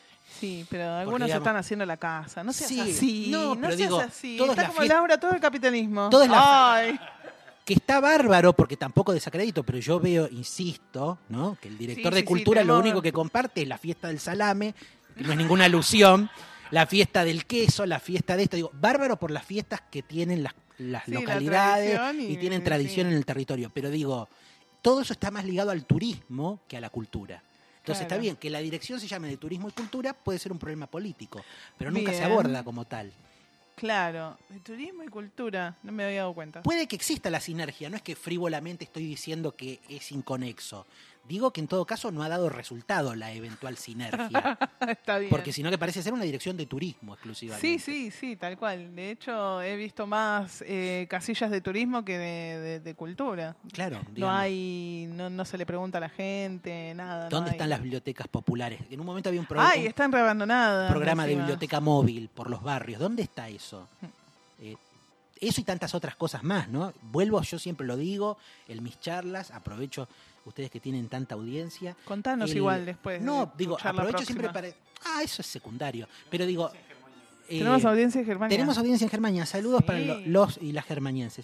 Sí, pero algunos se están haciendo la casa. No seas Sí, así. no, pero seas digo, así. todos Está la como fiesta- Laura, todo el capitalismo. Todas las- Ay. Que está bárbaro, porque tampoco desacredito, pero yo veo, insisto, ¿no? Que el director Sí, de sí, cultura sí, lo tenemos- único que comparte es la fiesta del salame, que no es ninguna alusión, la fiesta del queso, la fiesta de esto. Digo, bárbaro por las fiestas que tienen las Sí, la localidades tradición y tienen tradición sí. en el territorio. Pero digo, todo eso está más ligado al turismo que a la cultura. Entonces Claro. está bien, que la dirección se llame de turismo y cultura puede ser un problema político, pero nunca se Bien. aborda como tal. Claro, de turismo y cultura, no me había dado cuenta. Puede que exista la sinergia, no es que frívolamente estoy diciendo que es inconexo. Digo que en todo caso no ha dado resultado la eventual sinergia, Está bien. porque si no que parece ser una dirección de turismo exclusivamente. Sí, tal cual. De hecho, he visto más casillas de turismo que de cultura. Claro, No digamos, hay, no se le pregunta a la gente, nada. ¿dónde no están hay. las bibliotecas populares? En un momento había un, Ay, están reabandonadas. programa de encima. biblioteca móvil por los barrios. ¿Dónde está eso? Mm. Eso y tantas otras cosas más, ¿no? Vuelvo, yo siempre lo digo, en mis charlas, aprovecho ustedes que tienen tanta audiencia. Contanos igual después. No, de digo, tu charla aprovecho siempre próxima. para... eso es secundario. Pero digo... Tenemos audiencia en Germania. Tenemos audiencia en Germania. Saludos Sí. para los y las germañenses.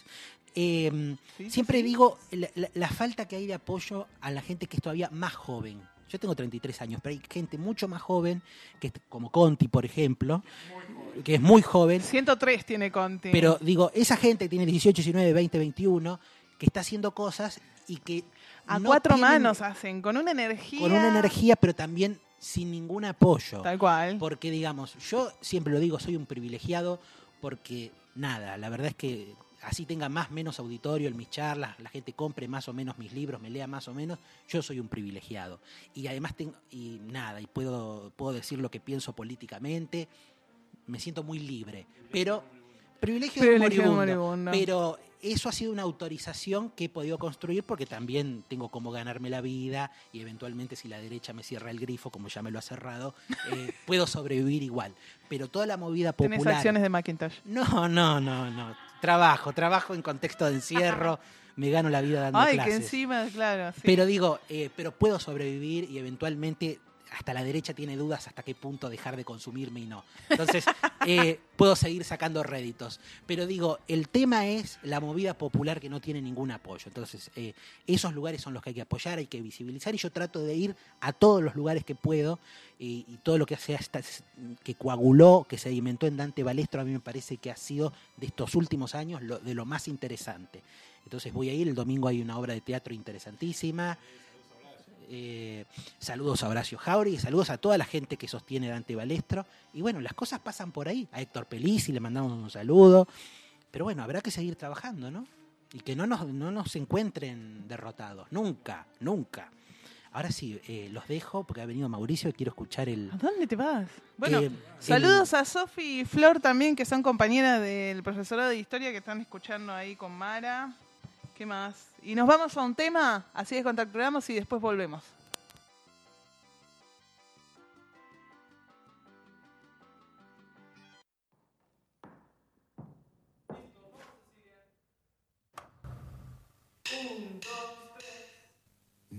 Sí, Siempre sí. digo la falta que hay de apoyo a la gente que es todavía más joven. Yo tengo 33 años, pero hay gente mucho más joven, que como Conti, por ejemplo, que es muy joven. 103 tiene Conti. Pero digo, esa gente que tiene 18, 19, 20, 21, que está haciendo cosas y que a no 4 tienen- manos hacen, con una energía. con una energía, pero también sin ningún apoyo. Tal cual. Porque, digamos, yo siempre lo digo, soy un privilegiado porque, nada, la verdad es que así tenga más o menos auditorio en mis charlas, la gente compre más o menos mis libros, me lea más o menos, yo soy un privilegiado. Y además y puedo decir lo que pienso políticamente, me siento muy libre. Pero privilegio de un Privilegio moribundo. moribundo. Pero eso ha sido una autorización que he podido construir porque también tengo cómo ganarme la vida y eventualmente si la derecha me cierra el grifo, como ya me lo ha cerrado, puedo sobrevivir igual. Pero toda la movida Tenés popular... acciones de Macintosh. No. Trabajo en contexto de encierro, me gano la vida dando Ay, clases. que encima, claro. Sí. Pero digo, pero puedo sobrevivir y eventualmente hasta la derecha tiene dudas hasta qué punto dejar de consumirme y no. Entonces, puedo seguir sacando réditos. Pero digo, el tema es la movida popular que no tiene ningún apoyo. Entonces, esos lugares son los que hay que apoyar, hay que visibilizar y yo trato de ir a todos los lugares que puedo y todo lo que que coaguló, que se alimentó en Dante Balestro, a mí me parece que ha sido de estos últimos años de lo más interesante. Entonces voy a ir, el domingo hay una obra de teatro interesantísima. Saludos a Horacio Jauregui y saludos a toda la gente que sostiene Dante Balestro. Y bueno, las cosas pasan por ahí. A Héctor Pelisi le mandamos un saludo. Pero bueno, habrá que seguir trabajando, ¿no? Y que no nos encuentren derrotados. Nunca. Ahora sí, los dejo porque ha venido Mauricio y quiero escuchar el... ¿A dónde te vas? Bueno, el- saludos a Sofi y Flor también, que son compañeras del profesorado de historia que están escuchando ahí con Mara. ¿Qué más? Y nos vamos a un tema, así descontracturamos y después volvemos.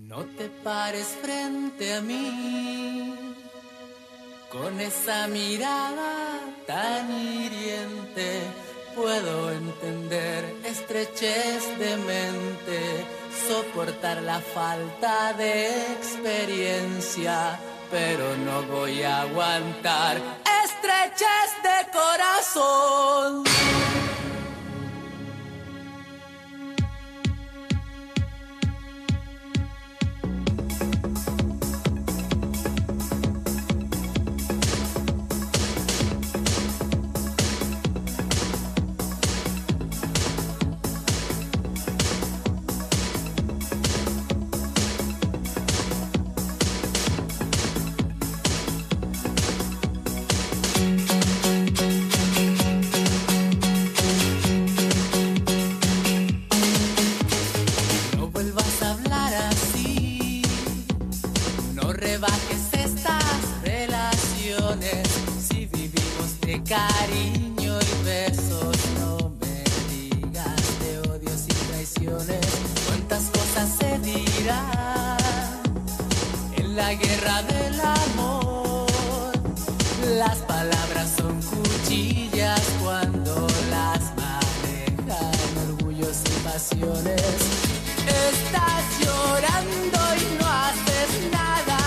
No te pares frente a mí con esa mirada tan hiriente. Puedo entender estrechez de mente, soportar la falta de experiencia, pero no voy a aguantar estrechez de corazón. Cariño y besos, no me digas de odios y traiciones. Cuántas cosas se dirán en la guerra del amor. Las palabras son cuchillas cuando las manejan orgullos y pasiones. Estás llorando y no haces nada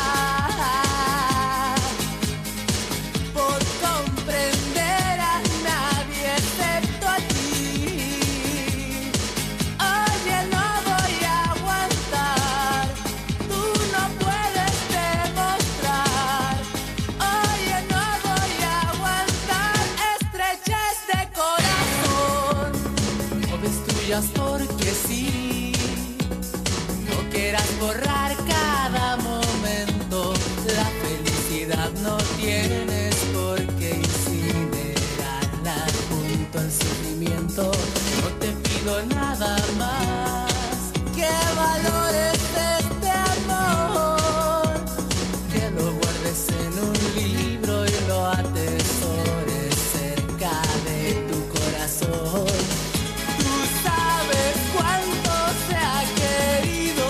por comprender a nadie excepto a ti. Oye, no voy a aguantar, tú no puedes demostrar. Oye, no voy a aguantar estrechez de corazón. No destruyas porque sí, no quieras borrar cada momento. La felicidad no tienes por qué incinerarla junto al sufrimiento. No te pido nada más que valores este amor, que lo guardes en un libro y lo atesores cerca de tu corazón. Tú sabes cuánto se ha querido.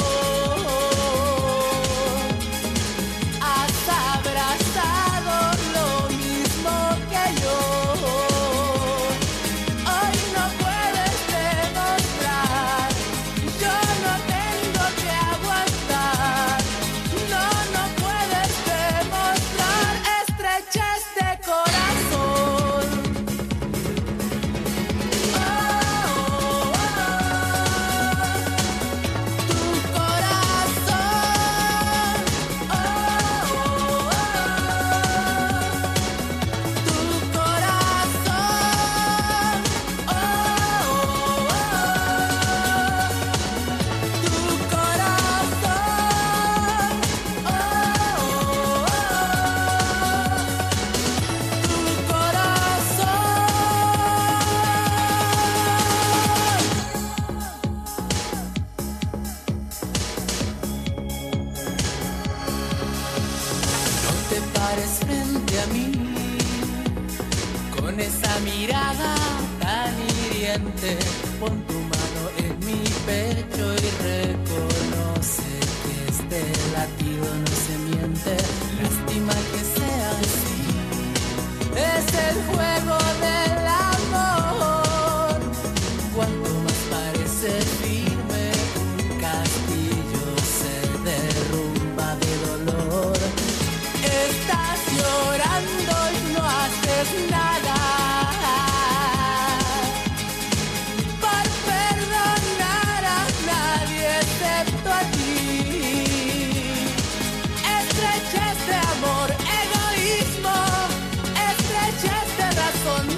Has abrazado lo mismo que yo. Hoy no puedes demostrar, yo no tengo que aguantar. No, no puedes demostrar estrechez de corazón. Oh, oh, oh. Tu corazón. Oh, oh, oh. Tu corazón. Oh, oh, oh. Tu corazón. Oh, oh, oh. Tu corazón. No te pares frente a mí con esa mirada tan hiriente. Pon tu mano en mi pecho y reconoce que este latido no se miente. Lástima que sea así, es el juego del amor. Cuanto más parece firme, un castillo se derrumba de dolor. Estás llorando y no haces nada por perdonar a nadie excepto a ti. Estrechez de amor, egoísmo, estrechez de razón.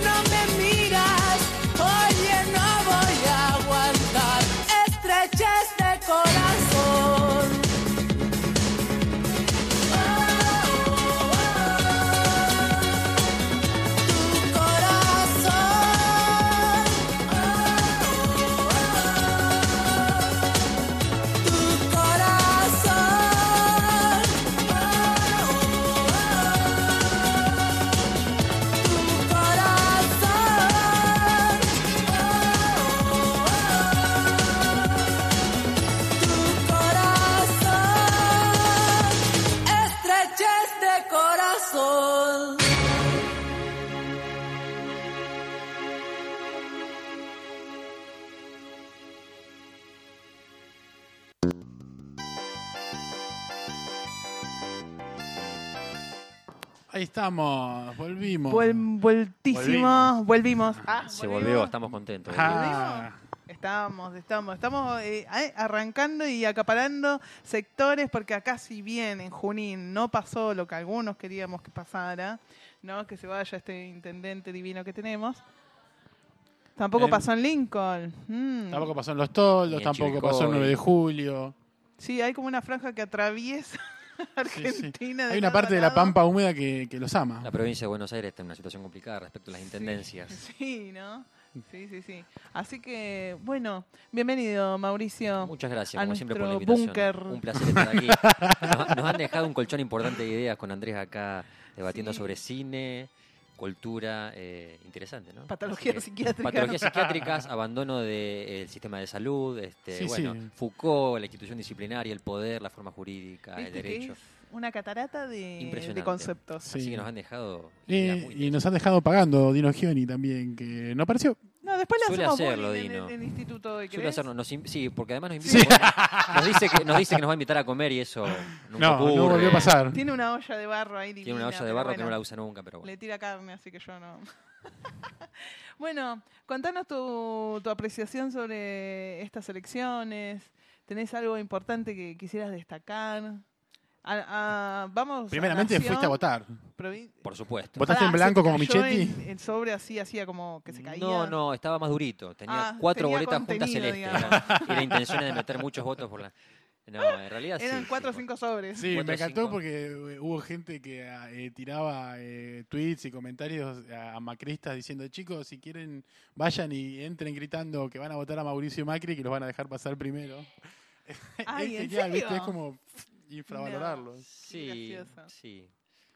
Ahí estamos, volvimos. Volvimos. Ah, Se volvimos. volvió, estamos contentos. Ah, Estamos arrancando y acaparando sectores porque acá si bien en Junín no pasó lo que algunos queríamos que pasara, ¿no? Que se vaya este intendente divino que tenemos. Tampoco pasó en Lincoln. tampoco pasó en Los Toldos, Ni en tampoco Chivilcoy. pasó en 9 de julio. Sí, hay como una franja que atraviesa Sí, sí. Argentina. Hay una parte de la Pampa húmeda que los ama. La provincia de Buenos Aires está en una situación complicada respecto a las intendencias. Sí, ¿no? Sí. Así que, bueno, bienvenido, Mauricio. Muchas gracias, a como siempre, por la nuestro invitación. búnker. Un placer estar aquí. Nos han dejado un colchón importante de ideas con Andrés acá debatiendo Sí. sobre cine, cultura, interesante, ¿no? Patologías Así que- psiquiátricas. Patologías psiquiátricas, abandono del sistema de salud, Sí, bueno, sí. Foucault, la institución disciplinaria, el poder, la forma jurídica, el Viste que derecho. es una catarata de Impresionante. conceptos. Sí. Así que nos han dejado ideas muy Y nos han dejado pagando Dino Gioni también, que no apareció. No, después le Suele hacemos hacerlo, bullying Dino. en el instituto de Suele ¿querés? hacernos, sí, porque además nos invita, nos dice que nos va a invitar a comer y eso nunca No, ocurre. no volvió a pasar. Tiene una olla de barro ahí divina. Tiene una olla de pero barro que bueno, no la usa nunca, pero bueno. le tira carne, así que yo no. Bueno, contanos tu apreciación sobre estas elecciones. ¿Tenés algo importante que quisieras destacar? Vamos. Primeramente Nación, fuiste a votar. Por supuesto. ¿Votaste en Pará, blanco se como cayó Michetti? El sobre así hacía como que se caía. No, estaba más durito. Tenía Ah, 4 tenía boletas juntas contenido, celestes. digamos. Y la intención era de meter muchos votos por la... No, en realidad sí. Eran 4 o sí, 5 sobres. Sí, Cuatro, me encantó cinco. porque hubo gente que tiraba tweets y comentarios a macristas diciendo, chicos, si quieren, vayan y entren gritando que van a votar a Mauricio Macri, que los van a dejar pasar primero. Ay, es ¿en genial, ¿viste? serio? Es como infravalorarlo. Sí, gracioso. sí.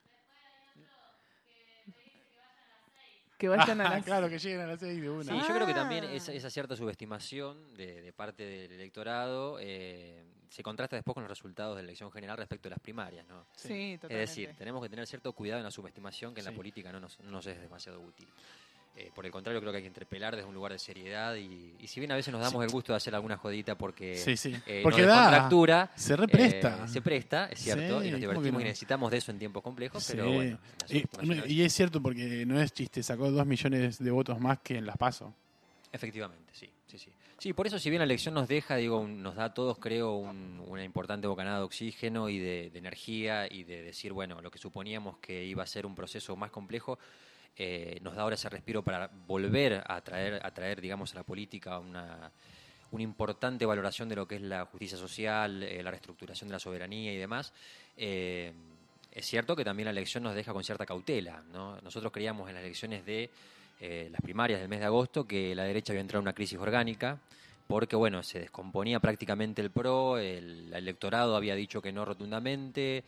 Que vayan a las... Claro, que lleguen a las 6 de una. Sí, yo creo que también Ah. esa cierta subestimación de parte del electorado se contrasta después con los resultados de la elección general respecto a las primarias, ¿no? Sí, Es totalmente. decir, tenemos que tener cierto cuidado en la subestimación que en la Sí. política no nos es demasiado útil. Por el contrario, creo que hay que interpelar desde un lugar de seriedad y si bien a veces nos damos el gusto de hacer alguna jodita porque, Sí. porque Porque nos da, descontractura, se represta. se presta, es cierto, Sí, y nos ¿cómo que divertimos no? y necesitamos de eso en tiempos complejos, Sí. pero bueno. la subestimación a veces- Y es cierto porque no es chiste, sacó 2 millones de votos más que en las PASO. Efectivamente, sí. Sí, por eso si bien la elección nos deja, nos da a todos, creo, una importante bocanada de oxígeno y de energía y de decir, bueno, lo que suponíamos que iba a ser un proceso más complejo, nos da ahora ese respiro para volver a traer, digamos, a la política una importante valoración de lo que es la justicia social, la reestructuración de la soberanía y demás. Es cierto que también la elección nos deja con cierta cautela, ¿no? Nosotros creíamos en las elecciones de las primarias del mes de agosto que la derecha había entrado en una crisis orgánica porque, bueno, se descomponía prácticamente el PRO, el electorado había dicho que no rotundamente,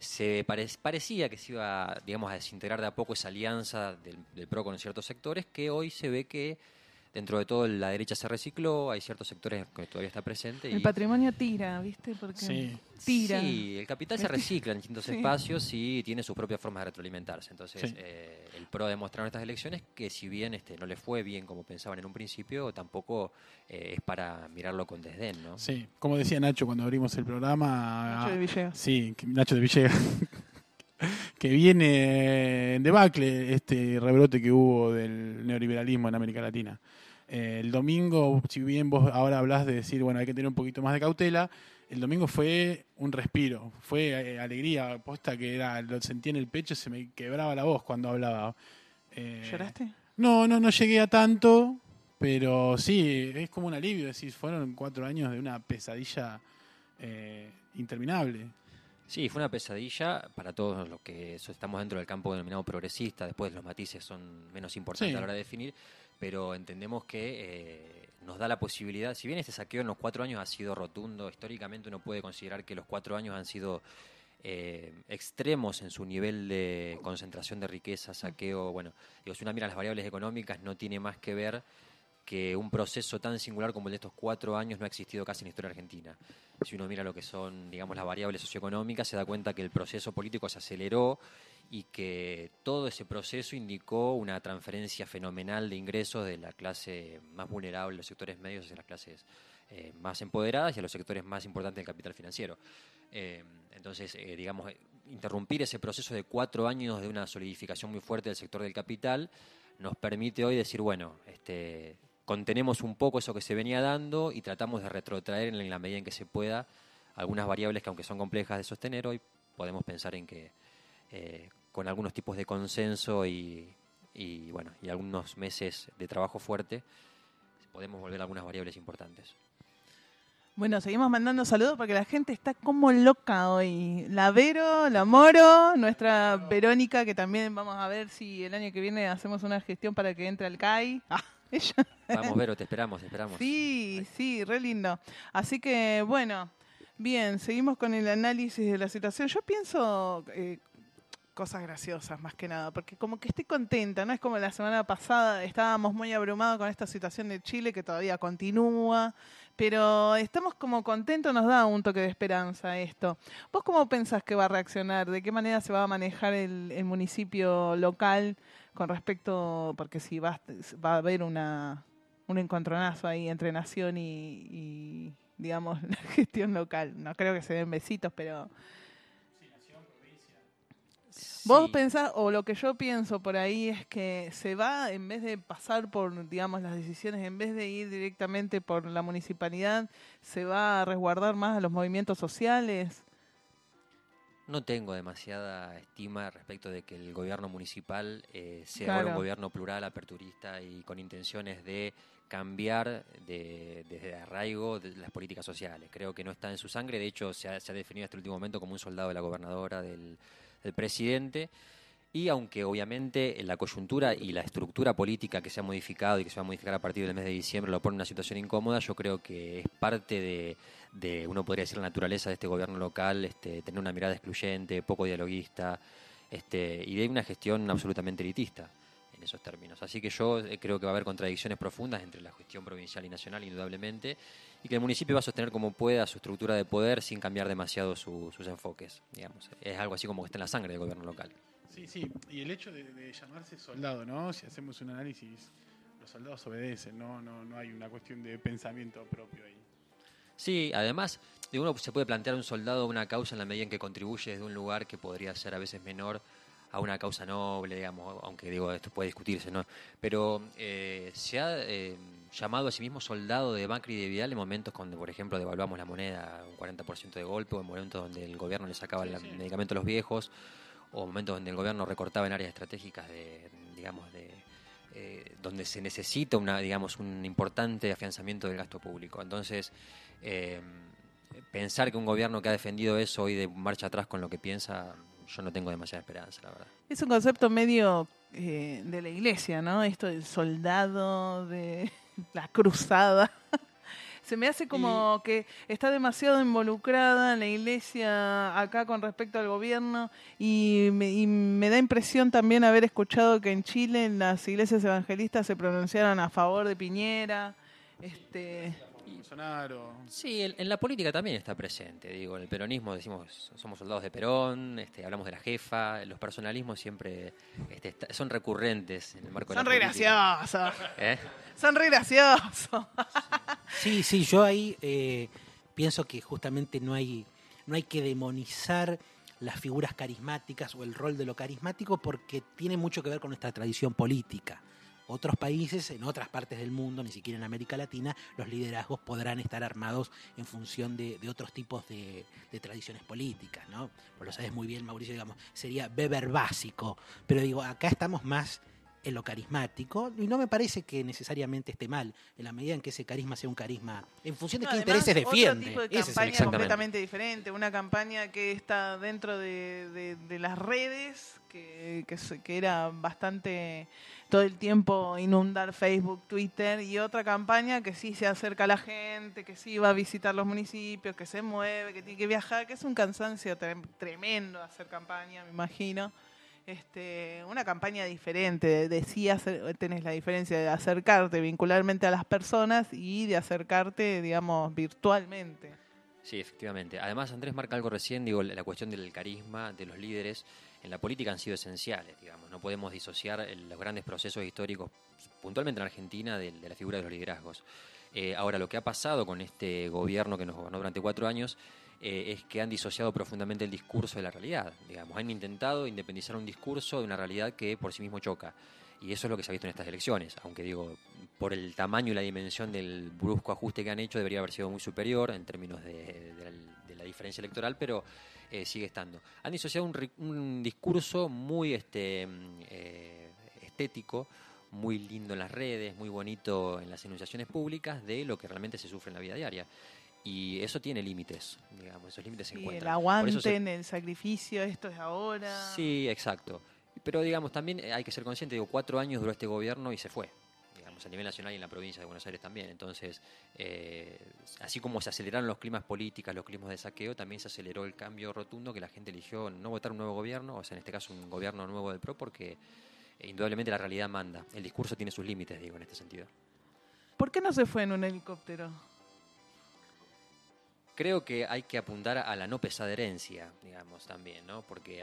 parecía que se iba, digamos, a desintegrar de a poco esa alianza del PRO con ciertos sectores, que hoy se ve que dentro de todo la derecha se recicló, hay ciertos sectores que todavía está presente. El patrimonio tira, ¿viste? Porque Sí. tira. Sí, el capital se recicla en distintos Sí. espacios y tiene sus propias formas de retroalimentarse. Entonces, Sí. el PRO demostraron en estas elecciones que si bien no le fue bien como pensaban en un principio, tampoco es para mirarlo con desdén, ¿no? Sí, como decía Nacho cuando abrimos el programa. Nacho de Villegas. Sí, Nacho de Villegas. Que viene en debacle este rebrote que hubo del neoliberalismo en América Latina. El domingo, si bien vos ahora hablás de decir, bueno, hay que tener un poquito más de cautela, el domingo fue un respiro, fue alegría, posta que lo sentí en el pecho, se me quebraba la voz cuando hablaba. ¿Lloraste? No llegué a tanto, pero sí, es como un alivio, decir, fueron 4 años de una pesadilla interminable. Sí, fue una pesadilla para todos los que estamos dentro del campo denominado progresista. Después los matices son menos importantes Sí. a la hora de definir, pero entendemos que nos da la posibilidad, si bien este saqueo en los 4 años ha sido rotundo, históricamente uno puede considerar que los 4 años han sido extremos en su nivel de concentración de riqueza, saqueo. Bueno, digo, si uno mira las variables económicas, no tiene más que ver que un proceso tan singular como el de estos 4 años no ha existido casi en la historia argentina. Si uno mira lo que son, digamos, las variables socioeconómicas, se da cuenta que el proceso político se aceleró y que todo ese proceso indicó una transferencia fenomenal de ingresos de la clase más vulnerable, los sectores medios, hacia las clases más empoderadas y a los sectores más importantes del capital financiero. Entonces, digamos, interrumpir ese proceso de 4 años de una solidificación muy fuerte del sector del capital nos permite hoy decir, bueno, contenemos un poco eso que se venía dando y tratamos de retrotraer en la medida en que se pueda algunas variables que, aunque son complejas de sostener, hoy podemos pensar en que con algunos tipos de consenso y algunos meses de trabajo fuerte podemos volver a algunas variables importantes. Bueno, seguimos mandando saludos porque la gente está como loca hoy. La Vero, la Moro, nuestra Verónica, que también vamos a ver si el año que viene hacemos una gestión para que entre al CAI. Ella. Vamos, Vero, te esperamos. Sí, re lindo. Así que, bueno, bien, seguimos con el análisis de la situación. Yo pienso cosas graciosas más que nada, porque como que estoy contenta, no es como la semana pasada, estábamos muy abrumados con esta situación de Chile que todavía continúa, pero estamos como contentos, nos da un toque de esperanza esto. ¿Vos cómo pensás que va a reaccionar? ¿De qué manera se va a manejar el municipio local con respecto, porque si va a haber un encontronazo ahí entre nación y digamos, la gestión local? No creo que se den besitos, pero... Vos pensás, o lo que yo pienso por ahí es que se va, en vez de pasar por, digamos, las decisiones, en vez de ir directamente por la municipalidad, se va a resguardar más a los movimientos sociales. No tengo demasiada estima respecto de que el gobierno municipal sea Claro. ahora un gobierno plural, aperturista y con intenciones de cambiar desde arraigo de las políticas sociales. Creo que no está en su sangre, de hecho se ha definido hasta el último momento como un soldado de la gobernadora, del presidente, y aunque obviamente la coyuntura y la estructura política que se ha modificado y que se va a modificar a partir del mes de diciembre lo pone en una situación incómoda, yo creo que es parte de uno podría decir, la naturaleza de este gobierno local, tener una mirada excluyente, poco dialoguista, y de una gestión absolutamente elitista en esos términos. Así que yo creo que va a haber contradicciones profundas entre la gestión provincial y nacional, indudablemente, y que el municipio va a sostener como pueda su estructura de poder sin cambiar demasiado sus enfoques, digamos. Es algo así como que está en la sangre del gobierno local. Sí, y el hecho de llamarse soldado, ¿no? Si hacemos un análisis, los soldados obedecen, no hay una cuestión de pensamiento propio ahí. Sí, además, uno se puede plantear un soldado una causa en la medida en que contribuye desde un lugar que podría ser a veces menor a una causa noble, digamos, aunque digo, esto puede discutirse, ¿no? Pero se ha llamado a sí mismo soldado de Macri y de Vidal en momentos cuando, por ejemplo, devaluamos la moneda un 40% de golpe, o en momentos donde el gobierno le sacaba el medicamento a los viejos, o momentos donde el gobierno recortaba en áreas estratégicas donde se necesita un importante afianzamiento del gasto público. Entonces, pensar que un gobierno que ha defendido eso hoy de marcha atrás con lo que piensa, yo no tengo demasiada esperanza, la verdad. Es un concepto medio de la iglesia, ¿no? Esto del soldado, de la cruzada. Se me hace como que está demasiado involucrada en la iglesia acá con respecto al gobierno y me da impresión también haber escuchado que en Chile las iglesias evangelistas se pronunciaron a favor de Piñera. Bolsonaro. Sí, en la política también está presente. Digo, en el peronismo decimos somos soldados de Perón, hablamos de la jefa. Los personalismos siempre son recurrentes en el marco de la política. Son re graciosos. Son re graciosos. Sí, yo ahí pienso que justamente no hay que demonizar las figuras carismáticas o el rol de lo carismático porque tiene mucho que ver con nuestra tradición política. Otros países, en otras partes del mundo, ni siquiera en América Latina, los liderazgos podrán estar armados en función de otros tipos de tradiciones políticas, ¿no? Pues lo sabes muy bien, Mauricio, digamos, sería Weber básico. Pero digo, acá estamos más en lo carismático y no me parece que necesariamente esté mal, en la medida en que ese carisma sea un carisma en función de qué Además, intereses defiende. Otro tipo de Ese es el campaña exactamente. completamente diferente, una campaña que está dentro de las redes, que era bastante todo el tiempo inundar Facebook, Twitter, y otra campaña que sí se acerca a la gente, que sí va a visitar los municipios, que se mueve, que tiene que viajar, que es un cansancio tremendo hacer campaña, me imagino. Una campaña diferente, tenés la diferencia de acercarte vincularmente a las personas y de acercarte, digamos, virtualmente. Sí, efectivamente. Además, Andrés marca algo recién, la cuestión del carisma de los líderes en la política han sido esenciales, digamos. No podemos disociar los grandes procesos históricos, puntualmente en Argentina, de la figura de los liderazgos. Ahora, lo que ha pasado con este gobierno que nos gobernó durante 4 años es que han disociado profundamente el discurso de la realidad. Digamos, han intentado independizar un discurso de una realidad que por sí mismo choca. Y eso es lo que se ha visto en estas elecciones, aunque digo, por el tamaño y la dimensión del brusco ajuste que han hecho, debería haber sido muy superior en términos de la diferencia electoral, pero sigue estando. Han disociado un discurso muy estético, muy lindo en las redes, muy bonito en las enunciaciones públicas, de lo que realmente se sufre en la vida diaria. Y eso tiene límites, digamos, esos límites se Sí, encuentran. el aguante, Por eso el sacrificio, esto es ahora. Sí, exacto. Pero digamos, también hay que ser consciente, 4 años duró este gobierno y se fue, digamos, a nivel nacional y en la provincia de Buenos Aires también. Entonces, así como se aceleraron los climas políticos, los climas de saqueo, también se aceleró el cambio rotundo que la gente eligió no votar un nuevo gobierno, o sea, en este caso un gobierno nuevo del PRO, porque indudablemente la realidad manda. El discurso tiene sus límites, digo, en este sentido. ¿Por qué no se fue en un helicóptero? Creo que hay que apuntar a la no pesada herencia, digamos, también, ¿no? Porque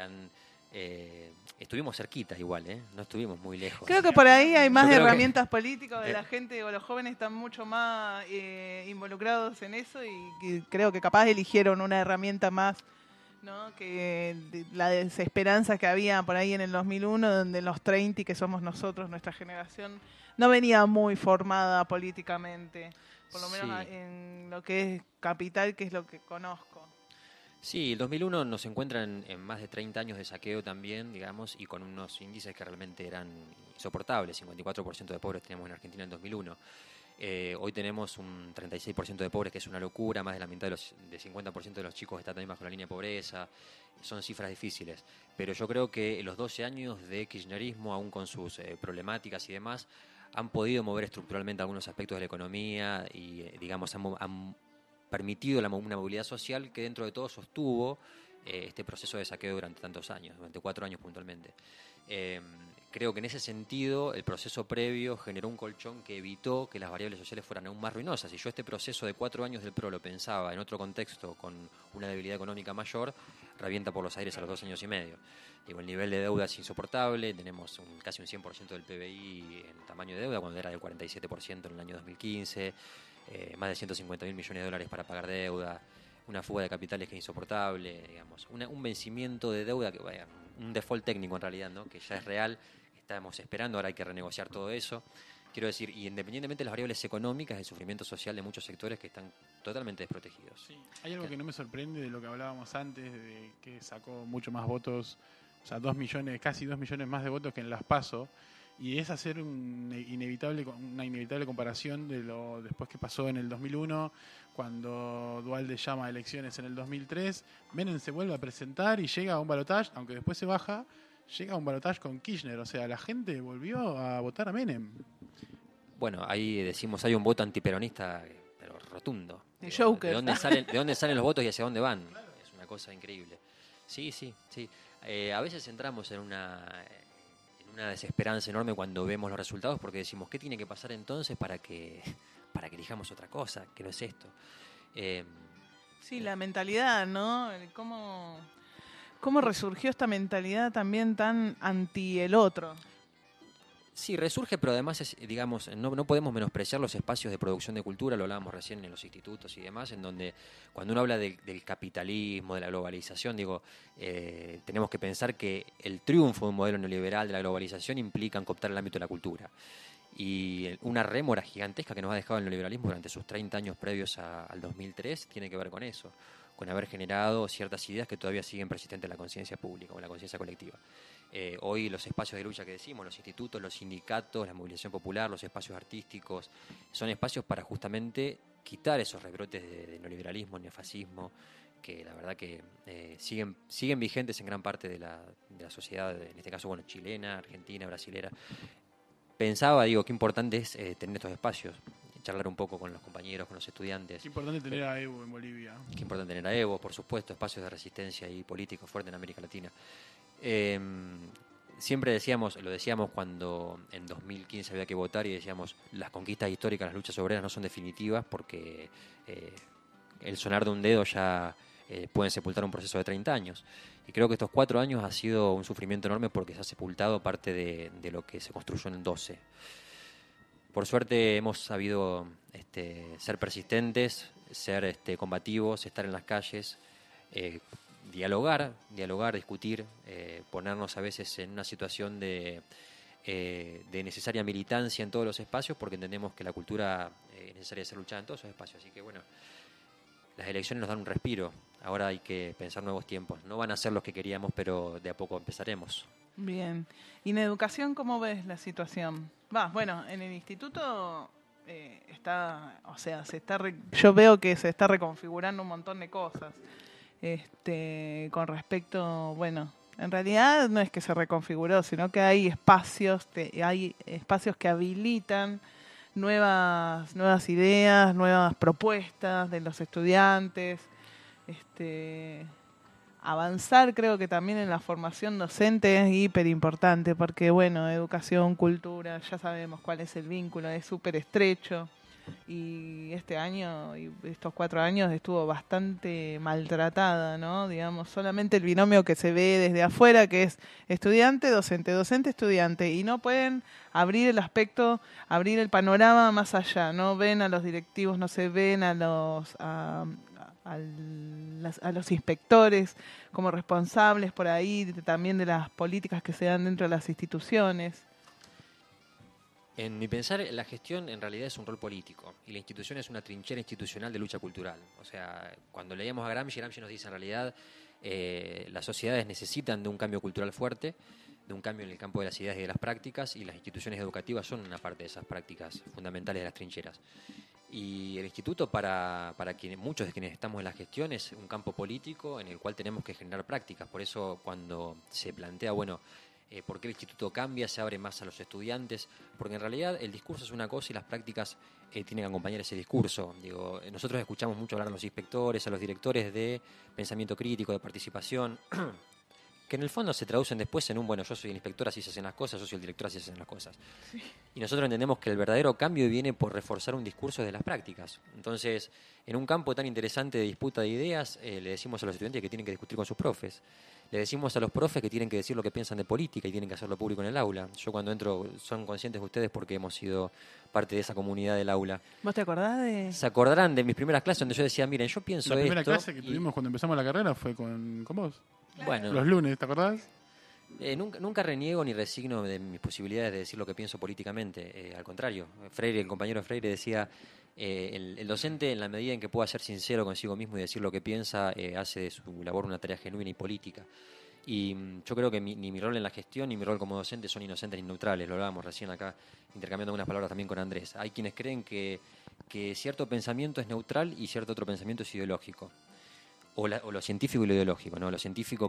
estuvimos cerquitas igual, no estuvimos muy lejos. Creo que por ahí hay más Yo creo que- herramientas políticas, la gente o los jóvenes están mucho más involucrados en eso y creo que capaz eligieron una herramienta más, ¿no? Que la desesperanza que había por ahí en el 2001, donde los 30, que somos nosotros, nuestra generación, no venía muy formada políticamente, por lo menos Sí. en lo que es capital, que es lo que conozco. Sí, el 2001 nos encuentra en más de 30 años de saqueo también, digamos, y con unos índices que realmente eran insoportables. 54% de pobres teníamos en Argentina en 2001. Hoy tenemos un 36% de pobres, que es una locura. Más de la mitad de 50% de los chicos están también bajo la línea de pobreza. Son cifras difíciles. Pero yo creo que los 12 años de kirchnerismo, aún con sus problemáticas y demás, han podido mover estructuralmente algunos aspectos de la economía y, digamos, han permitido una movilidad social que dentro de todo sostuvo este proceso de saqueo durante tantos años, durante 4 años puntualmente. Creo que en ese sentido el proceso previo generó un colchón que evitó que las variables sociales fueran aún más ruinosas. Si yo este proceso de 4 años del PRO lo pensaba en otro contexto con una debilidad económica mayor, revienta por los aires a los 2 años y medio. Digo, el nivel de deuda es insoportable, tenemos casi un 100% del PBI en tamaño de deuda, cuando era del 47% en el año 2015, más de 150.000 millones de dólares para pagar deuda, una fuga de capitales que es insoportable, digamos, un vencimiento de deuda que vaya, un default técnico en realidad, ¿no? Que ya es real, estamos esperando, ahora hay que renegociar todo eso. Quiero decir, y independientemente de las variables económicas, el sufrimiento social de muchos sectores que están totalmente desprotegidos. Sí, hay algo que no me sorprende de lo que hablábamos antes, de que sacó mucho más votos, o sea, 2 millones, casi 2 millones más de votos que en las PASO, y es hacer una inevitable comparación de lo después que pasó en el 2001, cuando Duhalde llama a elecciones en el 2003, Menem se vuelve a presentar y llega a un balotaje, aunque después se baja, llega a un balotaje con Kirchner, o sea, la gente volvió a votar a Menem. Bueno, ahí decimos, hay un voto antiperonista, pero rotundo. De Digo, Joker. ¿De dónde salen los votos y hacia dónde van? Es una cosa increíble. Sí. A veces entramos en una desesperanza enorme cuando vemos los resultados, porque decimos, ¿qué tiene que pasar entonces para que elijamos otra cosa, que no es esto? Sí, la mentalidad, ¿no? ¿Cómo resurgió esta mentalidad también tan anti el otro? Sí, resurge, pero además, digamos, no podemos menospreciar los espacios de producción de cultura, lo hablábamos recién en los institutos y demás, en donde cuando uno habla del capitalismo, de la globalización, tenemos que pensar que el triunfo de un modelo neoliberal de la globalización implica cooptar el ámbito de la cultura. Y una rémora gigantesca que nos ha dejado el neoliberalismo durante sus 30 años previos al 2003 tiene que ver con eso, con haber generado ciertas ideas que todavía siguen persistentes en la conciencia pública o en la conciencia colectiva. Hoy los espacios de lucha que decimos, los institutos, los sindicatos, la movilización popular, los espacios artísticos, son espacios para justamente quitar esos rebrotes de neoliberalismo, neofascismo, que la verdad que siguen vigentes en gran parte de la sociedad, en este caso, chilena, argentina, brasilera. Pensaba, qué importante es tener estos espacios, charlar un poco con los compañeros, con los estudiantes. Qué importante tener a Evo en Bolivia. Qué importante tener a Evo, por supuesto, espacios de resistencia y políticos fuertes en América Latina. Siempre lo decíamos cuando en 2015 había que votar y decíamos, las conquistas históricas, las luchas obreras no son definitivas porque el sonar de un dedo ya pueden sepultar un proceso de 30 años. Y creo que estos 4 años ha sido un sufrimiento enorme porque se ha sepultado parte de lo que se construyó en el 12. Por suerte hemos sabido ser persistentes, ser combativos, estar en las calles, dialogar, discutir, ponernos a veces en una situación de necesaria militancia en todos los espacios, porque entendemos que la cultura es necesaria ser luchada en todos esos espacios. Así que bueno, las elecciones nos dan un respiro. Ahora hay que pensar nuevos tiempos. No van a ser los que queríamos, pero de a poco empezaremos. Bien. ¿Y en educación cómo ves la situación? Bueno, en el instituto está, o sea, yo veo que se está reconfigurando un montón de cosas. Con respecto, bueno, en realidad no es que se reconfiguró, sino que hay espacios que habilitan nuevas ideas, nuevas propuestas de los estudiantes. Avanzar creo que también en la formación docente es hiper importante, porque bueno, educación, cultura, ya sabemos cuál es el vínculo, es súper estrecho. Y este año y estos 4 años estuvo bastante maltratada, ¿no? Digamos, solamente el binomio que se ve desde afuera, que es estudiante, docente, docente, estudiante, y no pueden abrir el aspecto, abrir el panorama más allá, no ven a los directivos, no se ven a los inspectores como responsables por ahí también de las políticas que se dan dentro de las instituciones. En mi pensar, la gestión en realidad es un rol político y la institución es una trinchera institucional de lucha cultural. O sea, cuando leemos a Gramsci nos dice en realidad las sociedades necesitan de un cambio cultural fuerte, de un cambio en el campo de las ideas y de las prácticas, y las instituciones educativas son una parte de esas prácticas fundamentales de las trincheras. Y el instituto, para muchos de quienes estamos en la gestión, es un campo político en el cual tenemos que generar prácticas. Por eso cuando se plantea, ¿por qué el instituto cambia? Se abre más a los estudiantes, porque en realidad el discurso es una cosa y las prácticas tienen que acompañar ese discurso. Nosotros escuchamos mucho hablar a los inspectores, a los directores de pensamiento crítico, de participación, que en el fondo se traducen después en yo soy el inspector, así se hacen las cosas, yo soy el director, así se hacen las cosas. Sí. Y nosotros entendemos que el verdadero cambio viene por reforzar un discurso de las prácticas. Entonces, en un campo tan interesante de disputa de ideas, le decimos a los estudiantes que tienen que discutir con sus profes. Le decimos a los profes que tienen que decir lo que piensan de política y tienen que hacerlo público en el aula. Yo cuando entro, son conscientes ustedes porque hemos sido parte de esa comunidad del aula. ¿Vos te acordás de...? Se acordarán de mis primeras clases donde yo decía, miren, yo pienso esto... La primera clase que tuvimos cuando empezamos la carrera fue con vos. Claro. Bueno, los lunes, ¿te acordás? Nunca reniego ni resigno de mis posibilidades de decir lo que pienso políticamente. Al contrario, el compañero Freire decía... el docente, en la medida en que pueda ser sincero consigo mismo y decir lo que piensa, hace de su labor una tarea genuina y política. Y yo creo que ni mi rol en la gestión ni mi rol como docente son inocentes ni neutrales. Lo hablábamos recién acá, intercambiando unas palabras también con Andrés. Hay quienes creen que cierto pensamiento es neutral y cierto otro pensamiento es ideológico. O lo científico y lo ideológico, ¿no? Lo científico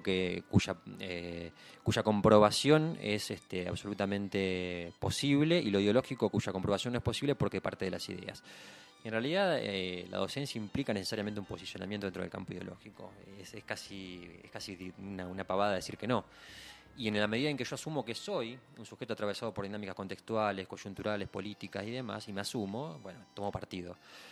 cuya comprobación es absolutamente posible, y lo ideológico cuya comprobación no es posible porque parte de las ideas. En realidad, la docencia implica necesariamente un posicionamiento dentro del campo ideológico. Es casi una pavada decir que no. Y en la medida en que yo asumo que soy un sujeto atravesado por dinámicas contextuales, coyunturales, políticas y demás, y me asumo, tomo partido.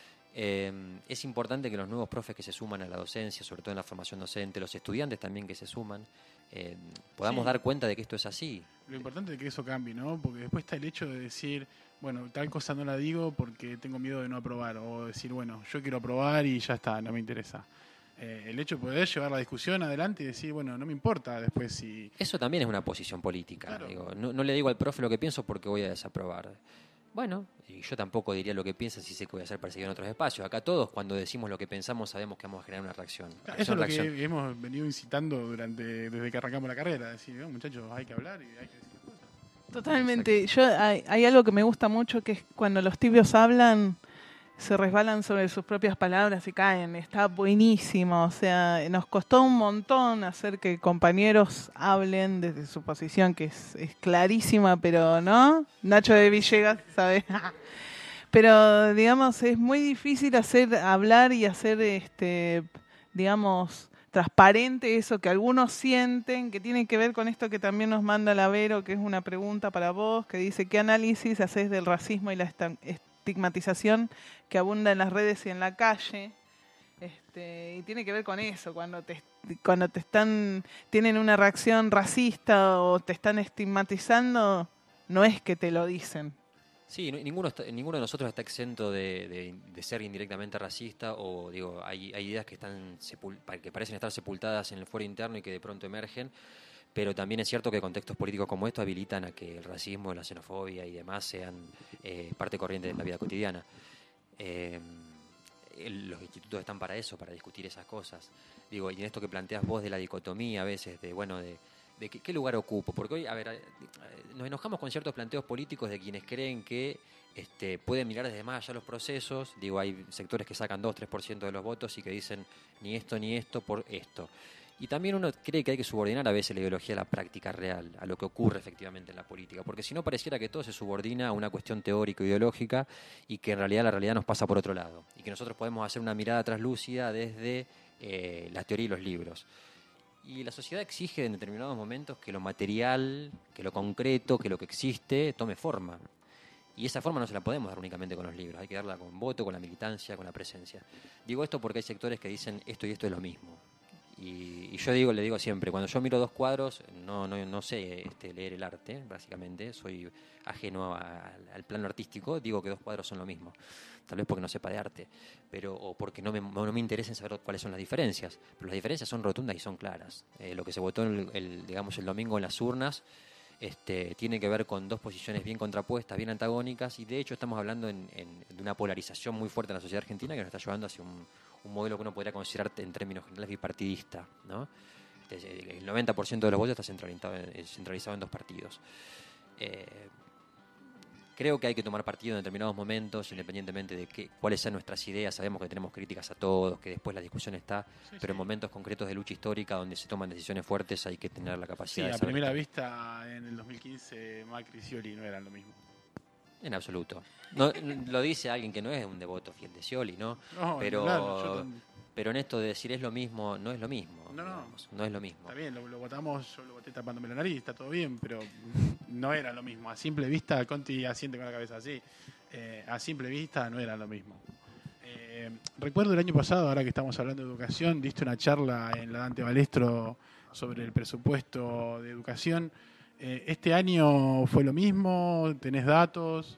Es importante que los nuevos profes que se suman a la docencia, sobre todo en la formación docente, los estudiantes también que se suman, podamos dar cuenta de que esto es así. Lo importante es que eso cambie, ¿no? Porque después está el hecho de decir, tal cosa no la digo porque tengo miedo de no aprobar, o decir, yo quiero aprobar y ya está, no me interesa. El hecho de poder llevar la discusión adelante y decir, no me importa después si... Eso también es una posición política. Claro. No le digo al profe lo que pienso porque voy a desaprobar. Y yo tampoco diría lo que piensa si sé que voy a ser perseguido en otros espacios. Acá todos, cuando decimos lo que pensamos, sabemos que vamos a generar una reacción. Eso es lo que hemos venido incitando desde que arrancamos la carrera. Decir, muchachos, hay que hablar y hay que decir cosas. Totalmente. Hay algo que me gusta mucho, que es cuando los tibios hablan, se resbalan sobre sus propias palabras y caen. Está buenísimo. O sea, nos costó un montón hacer que compañeros hablen desde su posición, que es clarísima, pero no. Nacho de Villegas, ¿sabes? Pero, digamos, es muy difícil hablar y hacer, transparente eso que algunos sienten, que tiene que ver con esto que también nos manda la Vero, que es una pregunta para vos, que dice, ¿qué análisis haces del racismo y la estigmatización que abunda en las redes y en la calle? Y tiene que ver con eso, cuando tienen una reacción racista o te están estigmatizando, no es que te lo dicen, Sí, ninguno de nosotros está exento de ser indirectamente racista o, digo, hay ideas que que parecen estar sepultadas en el fuero interno y que de pronto emergen, pero también es cierto que contextos políticos como estos habilitan a que el racismo, la xenofobia y demás sean parte corriente de la vida cotidiana. Los institutos están para eso, para discutir esas cosas. Digo, y en esto que planteas vos de la dicotomía a veces, de qué lugar ocupo, porque hoy, nos enojamos con ciertos planteos políticos de quienes creen que pueden mirar desde más allá los procesos. Digo, hay sectores que sacan 2-3% de los votos y que dicen ni esto por esto. Y también uno cree que hay que subordinar a veces la ideología a la práctica real, a lo que ocurre efectivamente en la política, porque si no pareciera que todo se subordina a una cuestión teórico-ideológica y que en realidad la realidad nos pasa por otro lado, y que nosotros podemos hacer una mirada traslúcida desde la teoría y los libros. Y la sociedad exige en determinados momentos que lo material, que lo concreto, que lo que existe tome forma. Y esa forma no se la podemos dar únicamente con los libros, hay que darla con voto, con la militancia, con la presencia. Digo esto porque hay sectores que dicen esto y esto es lo mismo. Y yo le digo siempre, cuando yo miro dos cuadros, no sé leer el arte, básicamente, soy ajeno al plano artístico, digo que dos cuadros son lo mismo. Tal vez porque no sepa de arte, o porque no me interesa en saber cuáles son las diferencias. Pero las diferencias son rotundas y son claras. Lo que se votó el domingo en las urnas tiene que ver con dos posiciones bien contrapuestas, bien antagónicas, y de hecho estamos hablando de una polarización muy fuerte en la sociedad argentina que nos está llevando hacia un modelo que uno podría considerar en términos generales bipartidista, ¿no? El 90% de los votos está centralizado en dos partidos. Creo que hay que tomar partido en determinados momentos, independientemente de cuáles sean nuestras ideas. Sabemos que tenemos críticas a todos, que después la discusión está, pero en momentos concretos de lucha histórica donde se toman decisiones fuertes hay que tener la capacidad de a saber primera que- vista, en el 2015, Macri y Scioli no eran lo mismo. En absoluto. No, lo dice alguien que no es un devoto fiel de Scioli, ¿no? No, pero, claro, yo también. pero en esto de decir es lo mismo, no es lo mismo. No. Digamos, no es lo mismo. Está bien, lo votamos, yo lo voté tapándome la nariz, está todo bien, pero no era lo mismo. A simple vista, Conti asiente con la cabeza así, a simple vista no era lo mismo. Recuerdo el año pasado, ahora que estamos hablando de educación, diste una charla en la Dante Balestro sobre el presupuesto de educación. ¿Este año fue lo mismo? ¿Tenés datos?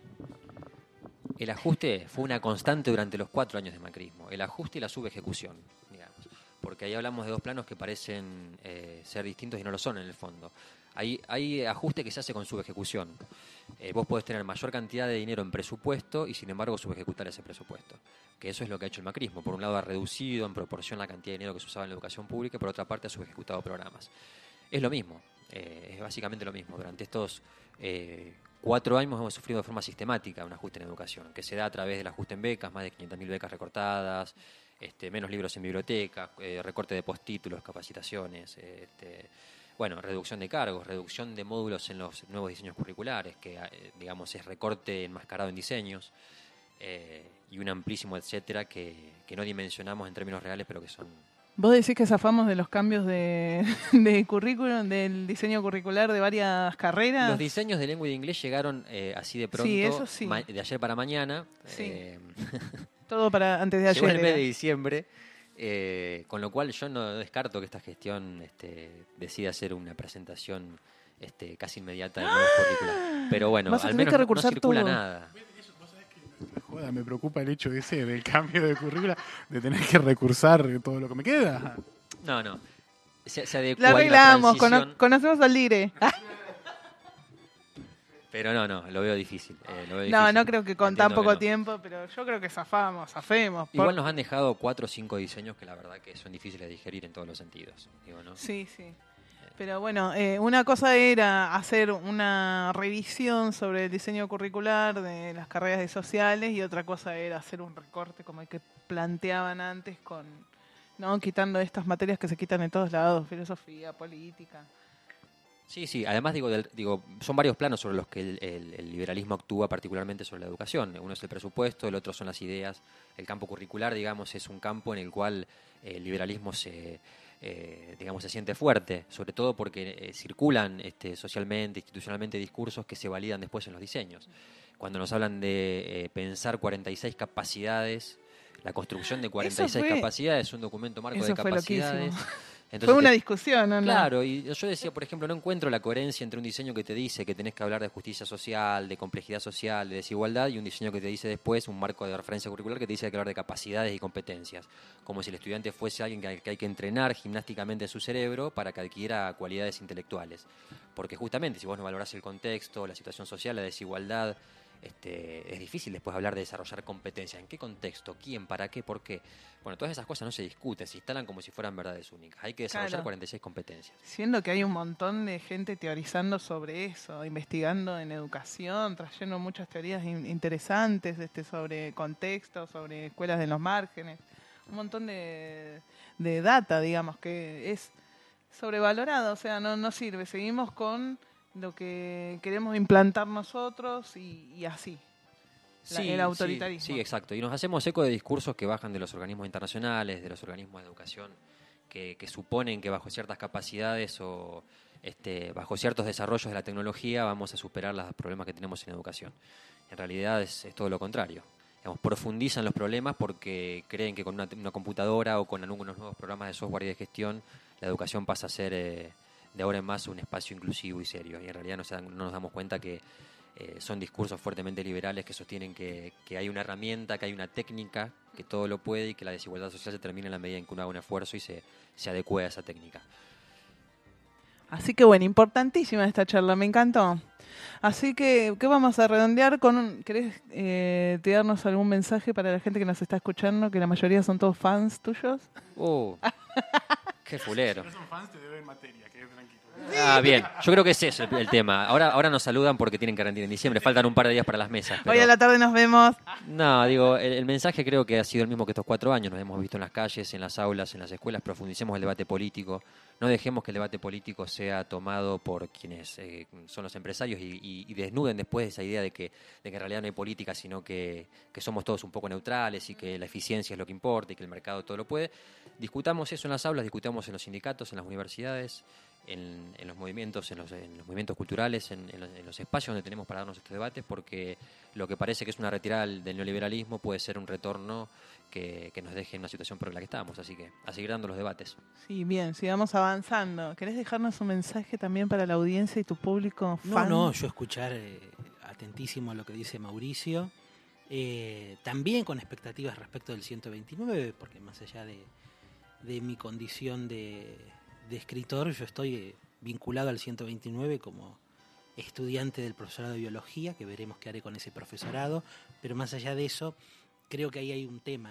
El ajuste fue una constante durante los 4 años de macrismo. El ajuste y la subejecución, digamos. Porque ahí hablamos de dos planos que parecen ser distintos y no lo son en el fondo. Hay ajuste que se hace con subejecución. Vos podés tener mayor cantidad de dinero en presupuesto y sin embargo subejecutar ese presupuesto. Que eso es lo que ha hecho el macrismo. Por un lado ha reducido en proporción la cantidad de dinero que se usaba en la educación pública y por otra parte ha subejecutado programas. Es lo mismo. Es básicamente lo mismo. Durante estos 4 años hemos sufrido de forma sistemática un ajuste en educación, que se da a través del ajuste en becas, más de 500.000 becas recortadas, menos libros en biblioteca, recorte de postítulos, capacitaciones, reducción de cargos, reducción de módulos en los nuevos diseños curriculares, que digamos es recorte enmascarado en diseños, y un amplísimo etcétera que no dimensionamos en términos reales, pero que son... ¿Vos decís que zafamos de los cambios de currículum, del diseño curricular de varias carreras? Los diseños de lengua y de inglés llegaron así de pronto, Sí, eso sí. De ayer para mañana. Sí. Todo para antes de Llegó ayer. el mes de era. diciembre, con lo cual yo no descarto que esta gestión decida hacer una presentación casi inmediata de nuevos curriculares. Pero bueno, Vas a al tener menos que no recursar circula todo. nada. Joda, me preocupa el hecho ese del cambio de currícula, de tener que recursar todo lo que me queda. No. Se adecua La ahí arreglamos, transición, conocemos al Lire. pero no, lo veo difícil. No creo que con tan Entiendo poco no. tiempo, pero yo creo que zafemos. Igual nos han dejado 4 o 5 diseños que la verdad que son difíciles de digerir en todos los sentidos. Digo, ¿no? Sí. Pero bueno, una cosa era hacer una revisión sobre el diseño curricular de las carreras de sociales y otra cosa era hacer un recorte como el que planteaban antes quitando estas materias que se quitan en todos lados, filosofía, política. Sí. Además, son varios planos sobre los que el liberalismo actúa, particularmente sobre la educación. Uno es el presupuesto, el otro son las ideas. El campo curricular, digamos, es un campo en el cual el liberalismo se siente fuerte, sobre todo porque circulan socialmente, institucionalmente discursos que se validan después en los diseños. Cuando nos hablan de pensar 46 capacidades, la construcción de 46 capacidades, un documento marco de Eso fue capacidades. loquísimo. Entonces, Fue una discusión, ¿no? Claro, y yo decía, por ejemplo, no encuentro la coherencia entre un diseño que te dice que tenés que hablar de justicia social, de complejidad social, de desigualdad, y un diseño que te dice después, un marco de referencia curricular que te dice que hay que hablar de capacidades y competencias, como si el estudiante fuese alguien que hay que entrenar gimnásticamente su cerebro para que adquiera cualidades intelectuales. Porque justamente, si vos no valorás el contexto, la situación social, la desigualdad, es difícil después hablar de desarrollar competencias. ¿En qué contexto? ¿Quién? ¿Para qué? ¿Por qué? Bueno, todas esas cosas no se discuten, se instalan como si fueran verdades únicas. Hay que desarrollar Claro. 46 competencias. Siendo que hay un montón de gente teorizando sobre eso, investigando en educación, trayendo muchas teorías interesantes sobre contexto, sobre escuelas de los márgenes, un montón de data, digamos, que es sobrevalorado, o sea, no sirve. Seguimos con lo que queremos implantar nosotros y así. El autoritarismo. Sí, exacto. Y nos hacemos eco de discursos que bajan de los organismos internacionales, de los organismos de educación, que suponen que bajo ciertas capacidades o bajo ciertos desarrollos de la tecnología vamos a superar los problemas que tenemos en educación. En realidad es todo lo contrario. Digamos, profundizan los problemas porque creen que con una computadora o con algunos nuevos programas de software y de gestión la educación pasa a ser de ahora en más un espacio inclusivo y serio. Y en realidad no nos damos cuenta que son discursos fuertemente liberales que sostienen que hay una herramienta, que hay una técnica, que todo lo puede y que la desigualdad social se termina en la medida en que uno haga un esfuerzo y se adecue a esa técnica. Así que bueno, importantísima esta charla, me encantó. Así que, ¿qué vamos a redondear con ¿querés tirarnos algún mensaje para la gente que nos está escuchando, que la mayoría son todos fans tuyos? Qué fulero. Si no son fans, te deben materia, quedé tranquilo. Bien, yo creo que es eso el tema. Ahora nos saludan porque tienen que rendir en diciembre, faltan un par de días para las mesas. Hoy a la tarde nos vemos. No, digo, el mensaje creo que ha sido el mismo que estos 4 años. Nos hemos visto en las calles, en las aulas, en las escuelas, profundicemos el debate político. No dejemos que el debate político sea tomado por quienes son los empresarios y desnuden después esa idea de que en realidad no hay política, sino que somos todos un poco neutrales y que la eficiencia es lo que importa y que el mercado todo lo puede. Discutamos eso en las aulas, discutamos en los sindicatos, en las universidades, en los movimientos, en los movimientos culturales, en los espacios donde tenemos para darnos estos debates, porque lo que parece que es una retirada del neoliberalismo puede ser un retorno que nos deje en una situación por la que estamos. Así que a seguir dando los debates. Sí, bien, sigamos avanzando. ¿Querés dejarnos un mensaje también para la audiencia y tu público fan? No, yo escuchar atentísimo lo que dice Mauricio. También con expectativas respecto del 129, porque más allá de mi condición de escritor, yo estoy vinculado al 129 como estudiante del profesorado de biología, que veremos qué haré con ese profesorado, pero más allá de eso, creo que ahí hay un tema,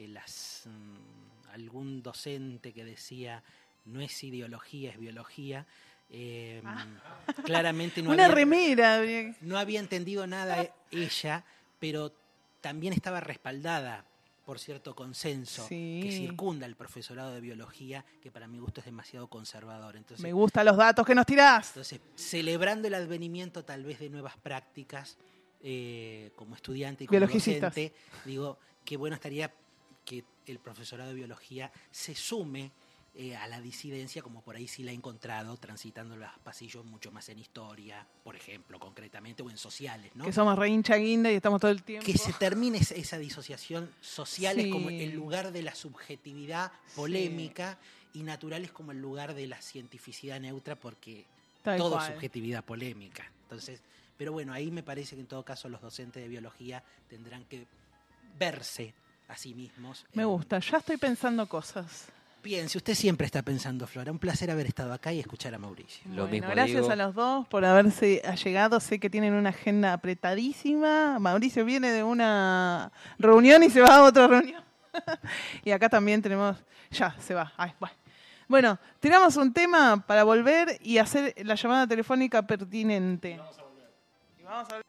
algún docente que decía no es ideología, es biología, claramente Una remera. no había entendido nada ella, pero también estaba respaldada por cierto consenso que circunda el profesorado de biología, que para mi gusto es demasiado conservador. Entonces, me gustan los datos que nos tirás. Entonces, celebrando el advenimiento tal vez de nuevas prácticas, como estudiante y como docente, digo, qué bueno estaría que el profesorado de biología se sume a la disidencia, como por ahí sí la he encontrado, transitando los pasillos mucho más en historia, por ejemplo, concretamente, o en sociales, ¿no? Que somos re hincha guinda y estamos todo el tiempo. Que se termine esa disociación social, es como el lugar de la subjetividad polémica, y natural es como el lugar de la cientificidad neutra, porque todo es subjetividad polémica. Entonces, pero bueno, ahí me parece que en todo caso los docentes de biología tendrán que verse a sí mismos. Me gusta, ya estoy pensando cosas. Piense, usted siempre está pensando, Flora. Un placer haber estado acá y escuchar a Mauricio. Lo mismo gracias digo. a los dos por haberse llegado. Sé que tienen una agenda apretadísima. Mauricio viene de una reunión y se va a otra reunión. Y acá también tenemos... Ya, se va. Ay, bueno, tiramos un tema para volver y hacer la llamada telefónica pertinente. Vamos a volver. Y vamos a volver.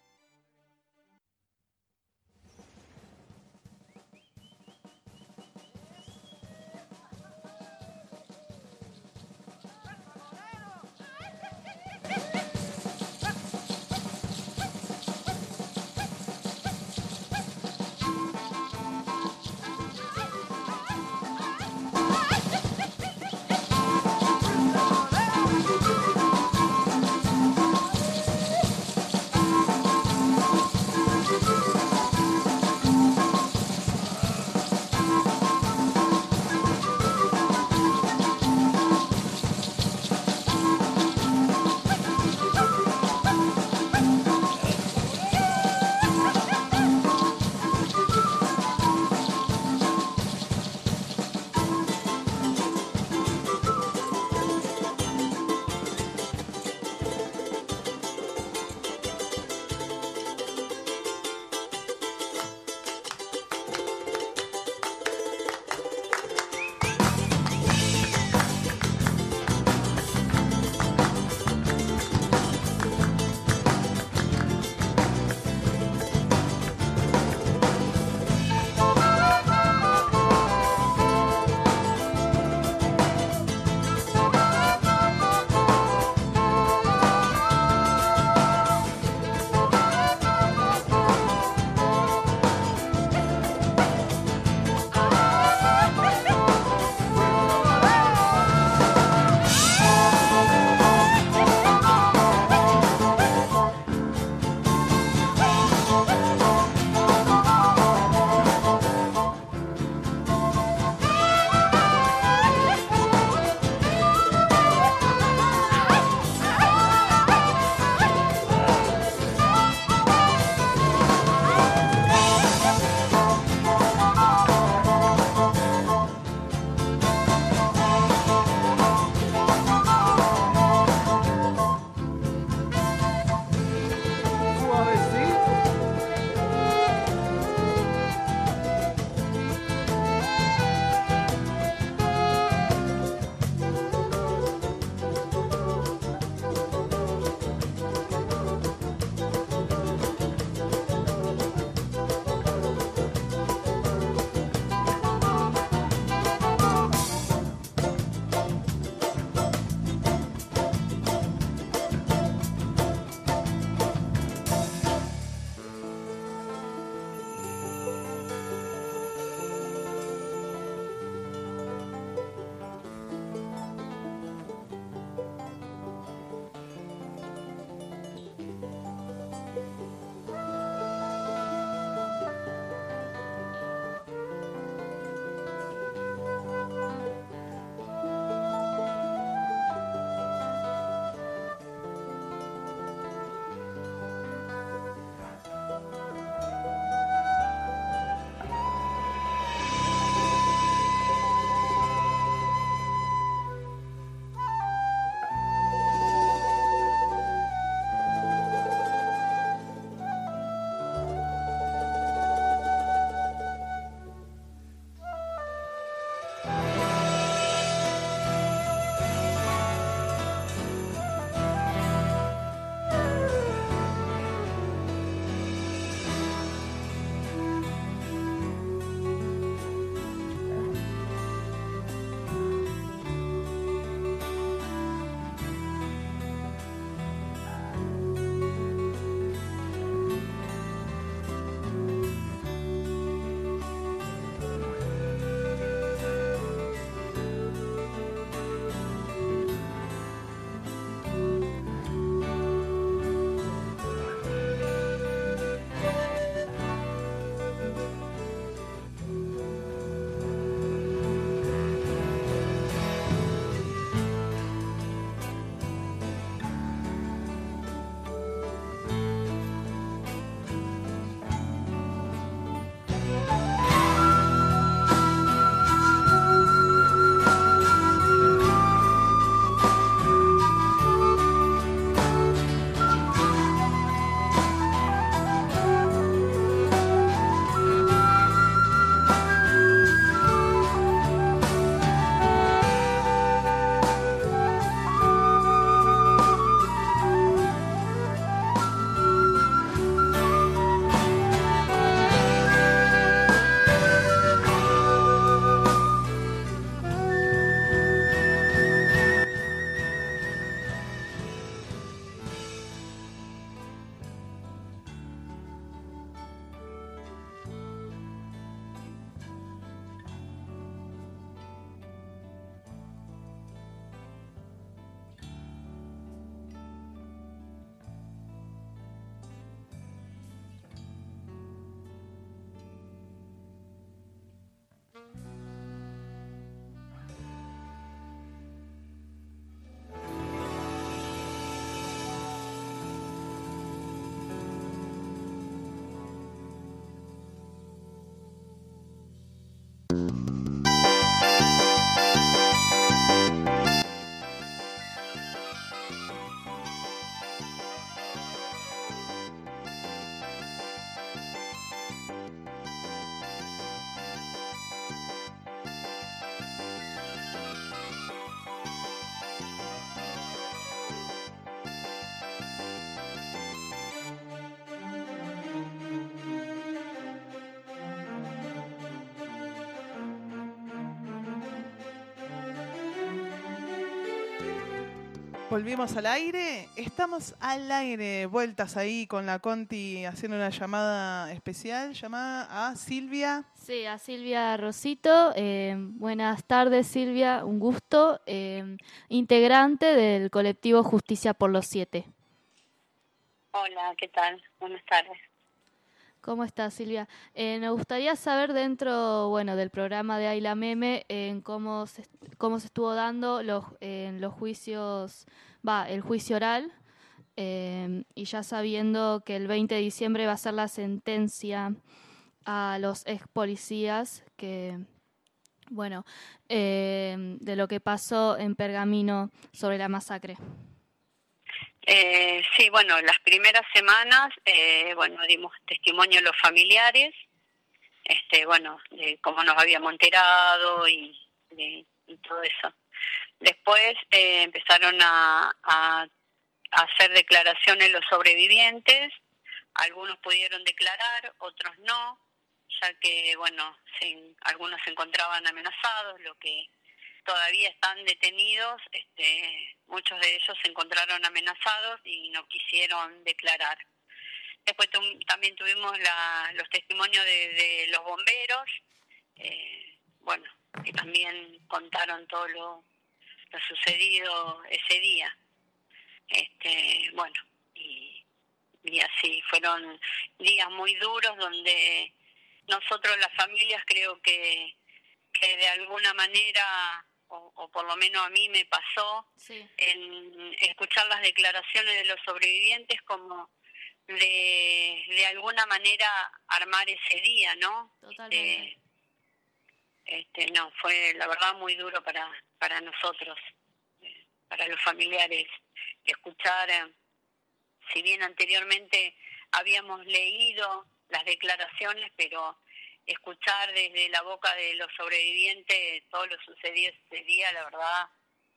Volvimos al aire. Estamos al aire, vueltas ahí con la Conti haciendo una llamada especial, llamada a Silvia. Sí, a Silvia Rosito. Buenas tardes, Silvia, un gusto. Integrante del colectivo Justicia por los 7. Hola, ¿qué tal? Buenas tardes. ¿Cómo estás, Silvia? Nos gustaría saber dentro, del programa de Ayla Meme, cómo se estuvo dando los juicios, el juicio oral, y ya sabiendo que el 20 de diciembre va a ser la sentencia a los ex policías de lo que pasó en Pergamino sobre la masacre. Sí, bueno, las primeras semanas, dimos testimonio a los familiares, de cómo nos habíamos enterado y todo eso. Después empezaron a hacer declaraciones los sobrevivientes, algunos pudieron declarar, otros no, ya que, algunos se encontraban amenazados, lo que todavía están detenidos, muchos de ellos se encontraron amenazados y no quisieron declarar. Después también tuvimos los testimonios de los bomberos, que también contaron todo lo sucedido ese día. Y así fueron días muy duros donde nosotros las familias creo que de alguna manera, o por lo menos a mí me pasó, sí, en escuchar las declaraciones de los sobrevivientes como de alguna manera armar ese día, ¿no? Totalmente. No, fue la verdad muy duro para nosotros, para los familiares, escuchar, si bien anteriormente habíamos leído las declaraciones, pero escuchar desde la boca de los sobrevivientes todo lo sucedido ese día, la verdad,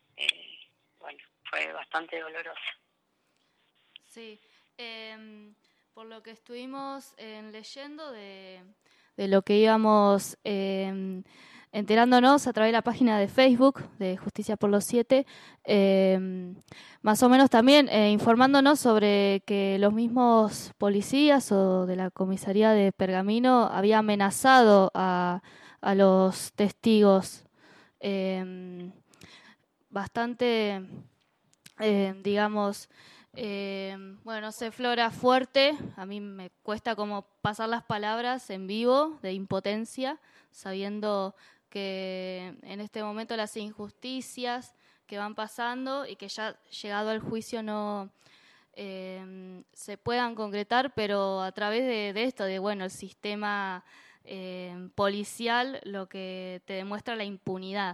fue bastante doloroso. Sí, por lo que estuvimos leyendo de lo que íbamos enterándonos a través de la página de Facebook de Justicia por los 7, más o menos también informándonos sobre que los mismos policías o de la comisaría de Pergamino había amenazado a los testigos bastante, no sé, Flora, fuerte. A mí me cuesta como pasar las palabras en vivo de impotencia, sabiendo que en este momento las injusticias que van pasando y que ya llegado al juicio no se puedan concretar, pero a través de esto, el sistema policial, lo que te demuestra la impunidad.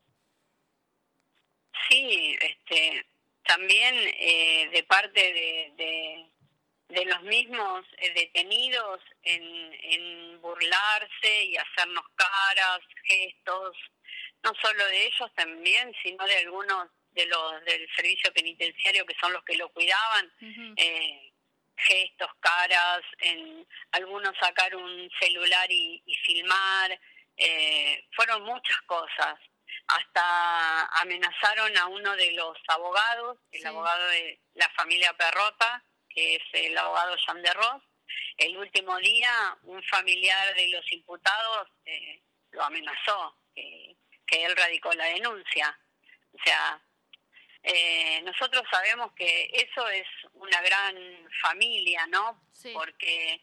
Sí, también de parte de los mismos detenidos en burlarse y hacernos caras, gestos, no solo de ellos también, sino de algunos de los del servicio penitenciario que son los que lo cuidaban, Uh-huh. Gestos, caras, algunos sacar un celular y filmar, fueron muchas cosas. Hasta amenazaron a uno de los abogados, el abogado de la familia Perrota, que es el abogado Jean de Ros. El último día, un familiar de los imputados lo amenazó, que él radicó la denuncia. O sea, nosotros sabemos que eso es una gran familia, ¿no? Sí. Porque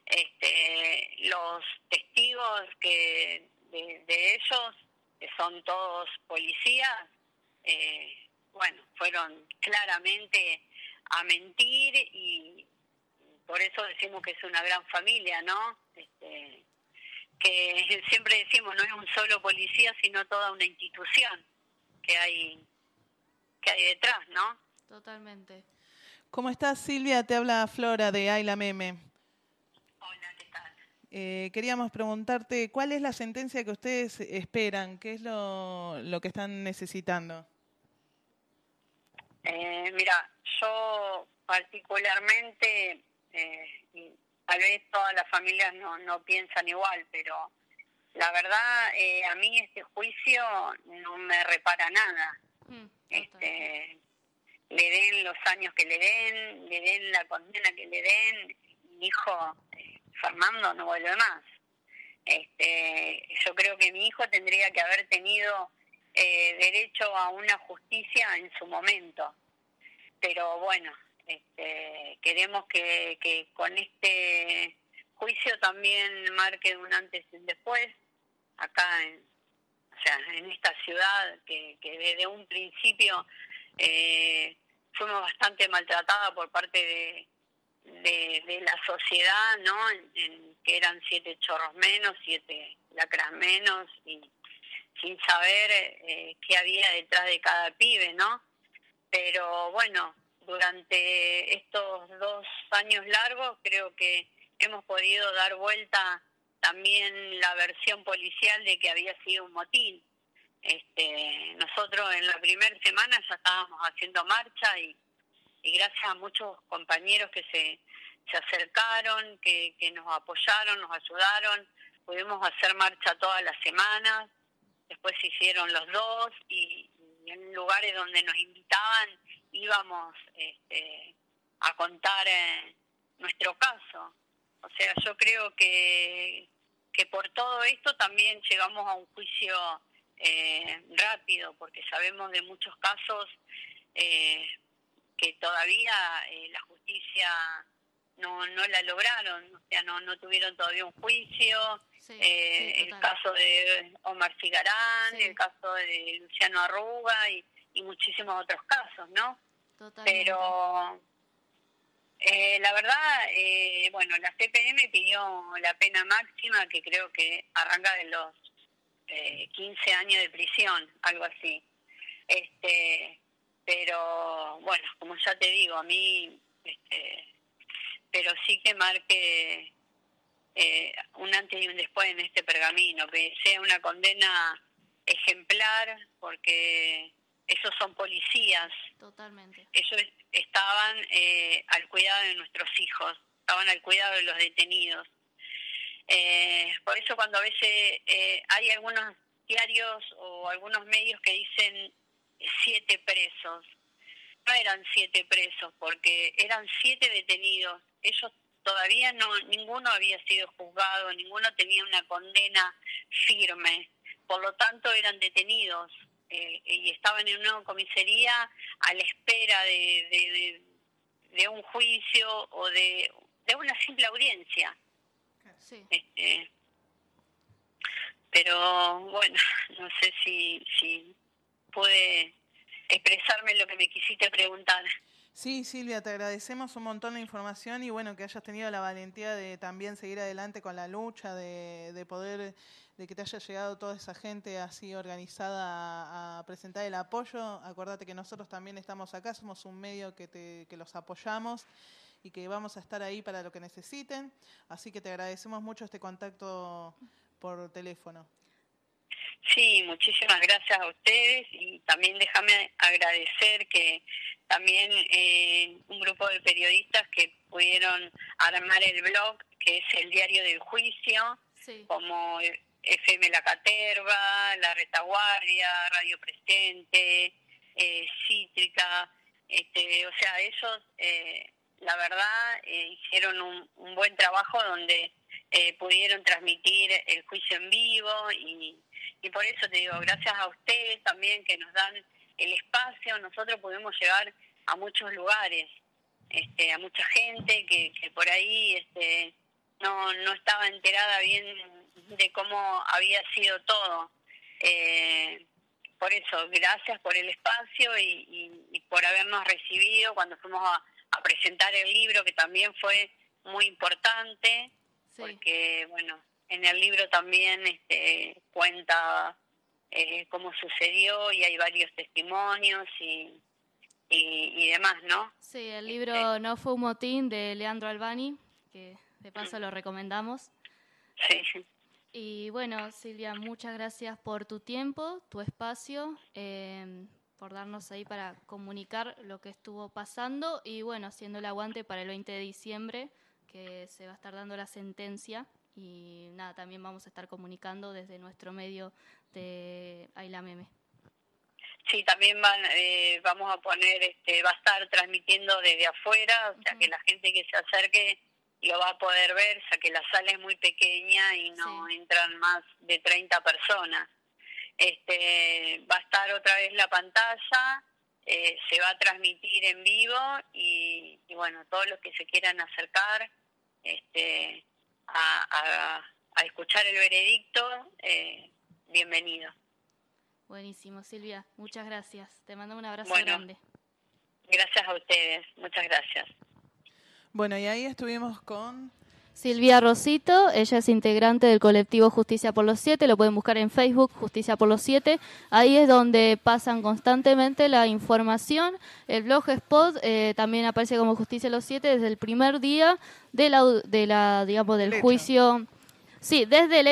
los testigos de ellos, que son todos policías, fueron claramente a mentir y por eso decimos que es una gran familia, ¿no? Que siempre decimos, no es un solo policía, sino toda una institución que hay detrás, ¿no? Totalmente. ¿Cómo estás, Silvia? Te habla Flora de Ayla Meme. Hola, ¿qué tal? Queríamos preguntarte, ¿cuál es la sentencia que ustedes esperan? ¿Qué es lo que están necesitando? Mira, yo particularmente, y tal vez todas las familias no piensan igual, pero la verdad, a mí este juicio no me repara nada. le den los años que le den la condena que le den. Mi hijo Fernando no vuelve más. Yo creo que mi hijo tendría que haber tenido derecho a una justicia en su momento, pero bueno, queremos que con este juicio también marque un antes y un después acá en esta ciudad que desde un principio fuimos bastante maltratadas por parte de la sociedad, ¿no? Que eran 7 chorros menos, 7 lacras menos, y sin saber qué había detrás de cada pibe, ¿no? Pero bueno, durante estos 2 años largos creo que hemos podido dar vuelta también la versión policial de que había sido un motín. Nosotros en la primera semana ya estábamos haciendo marcha y gracias a muchos compañeros que se acercaron, que nos apoyaron, nos ayudaron, pudimos hacer marcha todas las semanas, después se hicieron los 2 y en lugares donde nos invitaban íbamos a contar nuestro caso. O sea, yo creo que por todo esto también llegamos a un juicio rápido, porque sabemos de muchos casos que todavía la justicia no la lograron, o sea, no tuvieron todavía un juicio. Sí, El caso de Omar Cigarán, Sí. el caso de Luciano Arruga y muchísimos otros casos, ¿no? Totalmente. Pero la verdad, bueno, la CPM pidió la pena máxima, que creo que arranca de los 15 años de prisión, algo así. Pero bueno, como ya te digo, a mí, pero sí que marque un antes y un después en este pergamino, que sea una condena ejemplar, porque esos son policías. Totalmente. Ellos estaban al cuidado de nuestros hijos, estaban al cuidado de los detenidos. Por eso cuando a veces hay algunos diarios o algunos medios que dicen 7 presos, no eran 7 presos, porque eran 7 detenidos. Ellos todavía ninguno había sido juzgado, ninguno tenía una condena firme, por lo tanto eran detenidos y estaban en una comisaría a la espera de un juicio o de una simple audiencia. Sí. Pero bueno, no sé si pude expresarme lo que me quisiste preguntar. Sí, Silvia, te agradecemos un montón la información y bueno, que hayas tenido la valentía de también seguir adelante con la lucha, de poder, de que te haya llegado toda esa gente así organizada a presentar el apoyo. Acordate que nosotros también estamos acá, somos un medio que los apoyamos y que vamos a estar ahí para lo que necesiten. Así que te agradecemos mucho este contacto por teléfono. Sí, muchísimas gracias a ustedes y también déjame agradecer que también un grupo de periodistas que pudieron armar el blog, que es el Diario del Juicio, Sí. como FM La Caterva, La Retaguardia, Radio Presente, Cítrica, o sea, ellos la verdad hicieron un buen trabajo donde pudieron transmitir el juicio en vivo y por eso te digo, gracias a ustedes también que nos dan el espacio, nosotros podemos llegar a muchos lugares, a mucha gente que por ahí no estaba enterada bien de cómo había sido todo. Por eso, gracias por el espacio y por habernos recibido cuando fuimos a presentar el libro, que también fue muy importante, Sí. porque bueno, en el libro también cuenta cómo sucedió y hay varios testimonios y demás, ¿no? Sí, el libro No fue un motín de Leandro Albani, que de paso lo recomendamos. Sí. Y bueno, Silvia, muchas gracias por tu tiempo, tu espacio, por darnos ahí para comunicar lo que estuvo pasando y bueno, haciendo el aguante para el 20 de diciembre, que se va a estar dando la sentencia. Y nada, también vamos a estar comunicando desde nuestro medio de Ayla Meme. Sí, también vamos a poner, va a estar transmitiendo desde afuera, o sea que la gente que se acerque lo va a poder ver, ya que la sala es muy pequeña y no entran más de 30 personas. Va a estar otra vez la pantalla, se va a transmitir en vivo y bueno, todos los que se quieran acercar a escuchar el veredicto, bienvenido. Buenísimo, Silvia. Muchas gracias. Te mando un abrazo Bueno, grande. Gracias a ustedes. Muchas gracias. Bueno, y ahí estuvimos con Silvia Rosito, ella es integrante del colectivo Justicia por los 7, lo pueden buscar en Facebook, Justicia por los 7, ahí es donde pasan constantemente la información, el blogspot también aparece como Justicia por los 7 desde el primer día del juicio, sí, desde el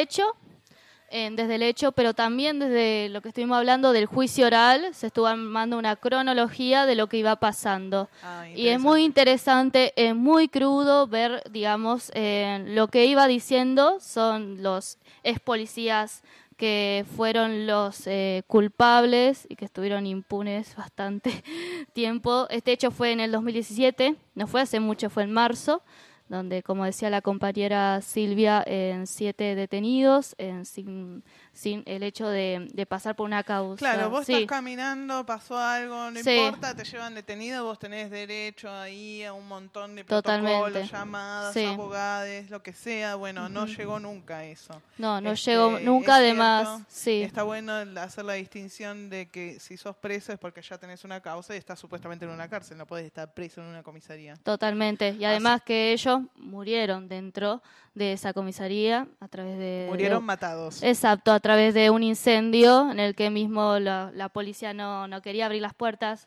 hecho, pero también desde lo que estuvimos hablando del juicio oral, se estuvo armando una cronología de lo que iba pasando. Y es muy interesante, es muy crudo ver, digamos, lo que iba diciendo son los ex policías que fueron los culpables y que estuvieron impunes bastante tiempo. Este hecho fue en el 2017, no fue hace mucho, fue en marzo, donde, como decía la compañera Silvia, 7 detenidos sin el hecho de pasar por una causa. Claro, vos estás caminando, pasó algo, no importa, te llevan detenido, vos tenés derecho ahí a un montón de protocolos, llamadas, abogados, lo que sea. Bueno, no llegó nunca eso. No llegó nunca, además. Sí. Está bueno hacer la distinción de que si sos preso es porque ya tenés una causa y estás supuestamente en una cárcel, no podés estar preso en una comisaría. Totalmente. Y además que ellos murieron dentro de esa comisaría a través de... Murieron matados. Exacto, a través de un incendio en el que mismo la policía no quería abrir las puertas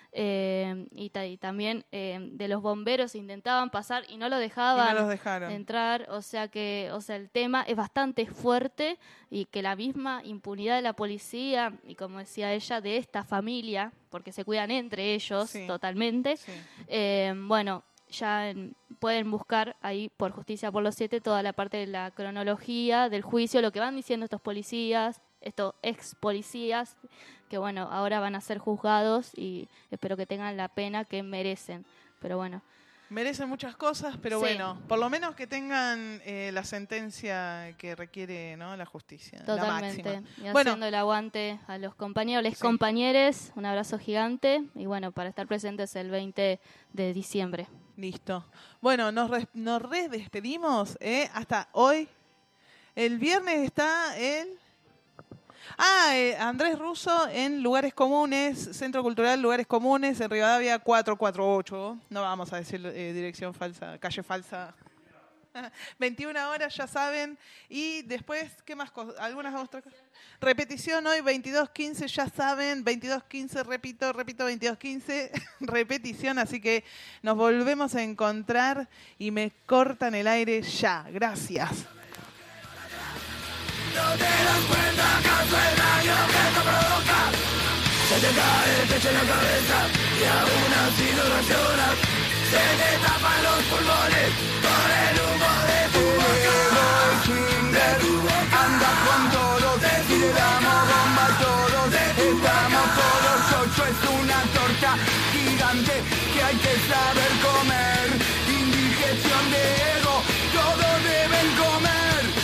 y también de los bomberos intentaban pasar y no lo dejaban y no los dejaron entrar, o sea el tema es bastante fuerte y que la misma impunidad de la policía y como decía ella, de esta familia, porque se cuidan entre ellos totalmente, bueno, ya pueden buscar ahí por Justicia por los 7 toda la parte de la cronología del juicio, lo que van diciendo estos policías, estos ex policías, que bueno, ahora van a ser juzgados y espero que tengan la pena que merecen. Pero bueno. Merecen muchas cosas, pero bueno, por lo menos que tengan la sentencia que requiere, ¿no?, la justicia. Totalmente. La máxima. Y haciendo el aguante a los compañeros, les compañeros, un abrazo gigante y bueno, para estar presentes el 20 de diciembre. Listo. Bueno, nos despedimos hasta hoy. El viernes está Andrés Russo en Lugares Comunes, Centro Cultural Lugares Comunes, en Rivadavia 448. No vamos a decir dirección falsa, calle falsa. 21 horas, ya saben. Y después, ¿qué más cosas? ¿Algunas otras cosas? Repetición hoy, 22:15, ya saben. 22:15, repito, 22:15. Repetición, así que nos volvemos a encontrar y me cortan el aire ya. Gracias. No te das cuenta acaso el daño que te provoca. Se te cae el techo en la cabeza y aún así no reaccionas. Se te tapan los pulmones con el humo de tu boca. Anda con todos y le damos bomba a todos. Estamos todos 8, es una torta gigante que hay que saber comer. Indigestión de ego, todos deben comer.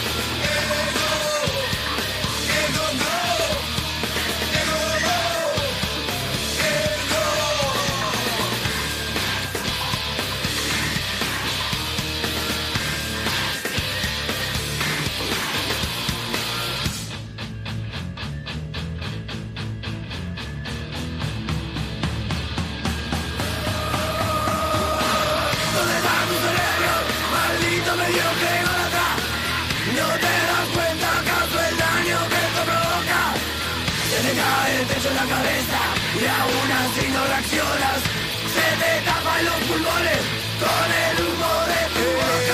No te das cuenta acaso el daño que te provoca. Se te cae el techo en la cabeza y aún así no reaccionas. Se te tapan los pulmones con el humo de tu boca.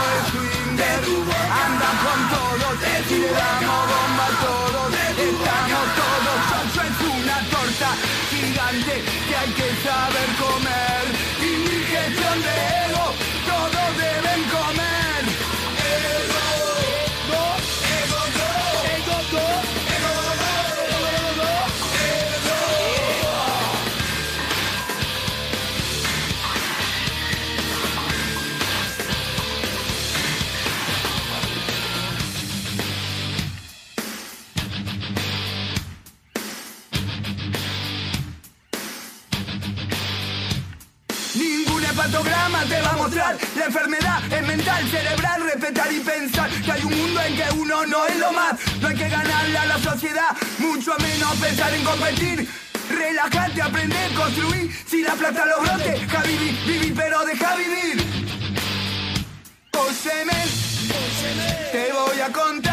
Andan con todos y le damos bomba a todos. Estamos todos, es una torta gigante que hay que saber comer. Indigestión de ego, todos deben comer. Ego, ego, ego, ego, ego, ego, ego, ego, ego. programa te va a mostrar. La enfermedad es mental, cerebral, respetar y pensar que hay un mundo en que uno no es lo más. No hay que ganarle a la sociedad, mucho menos pensar en competir. Relájate, aprender, construir. Si la plata los brote, viví, pero deja vivir. Óyeme, te voy a contar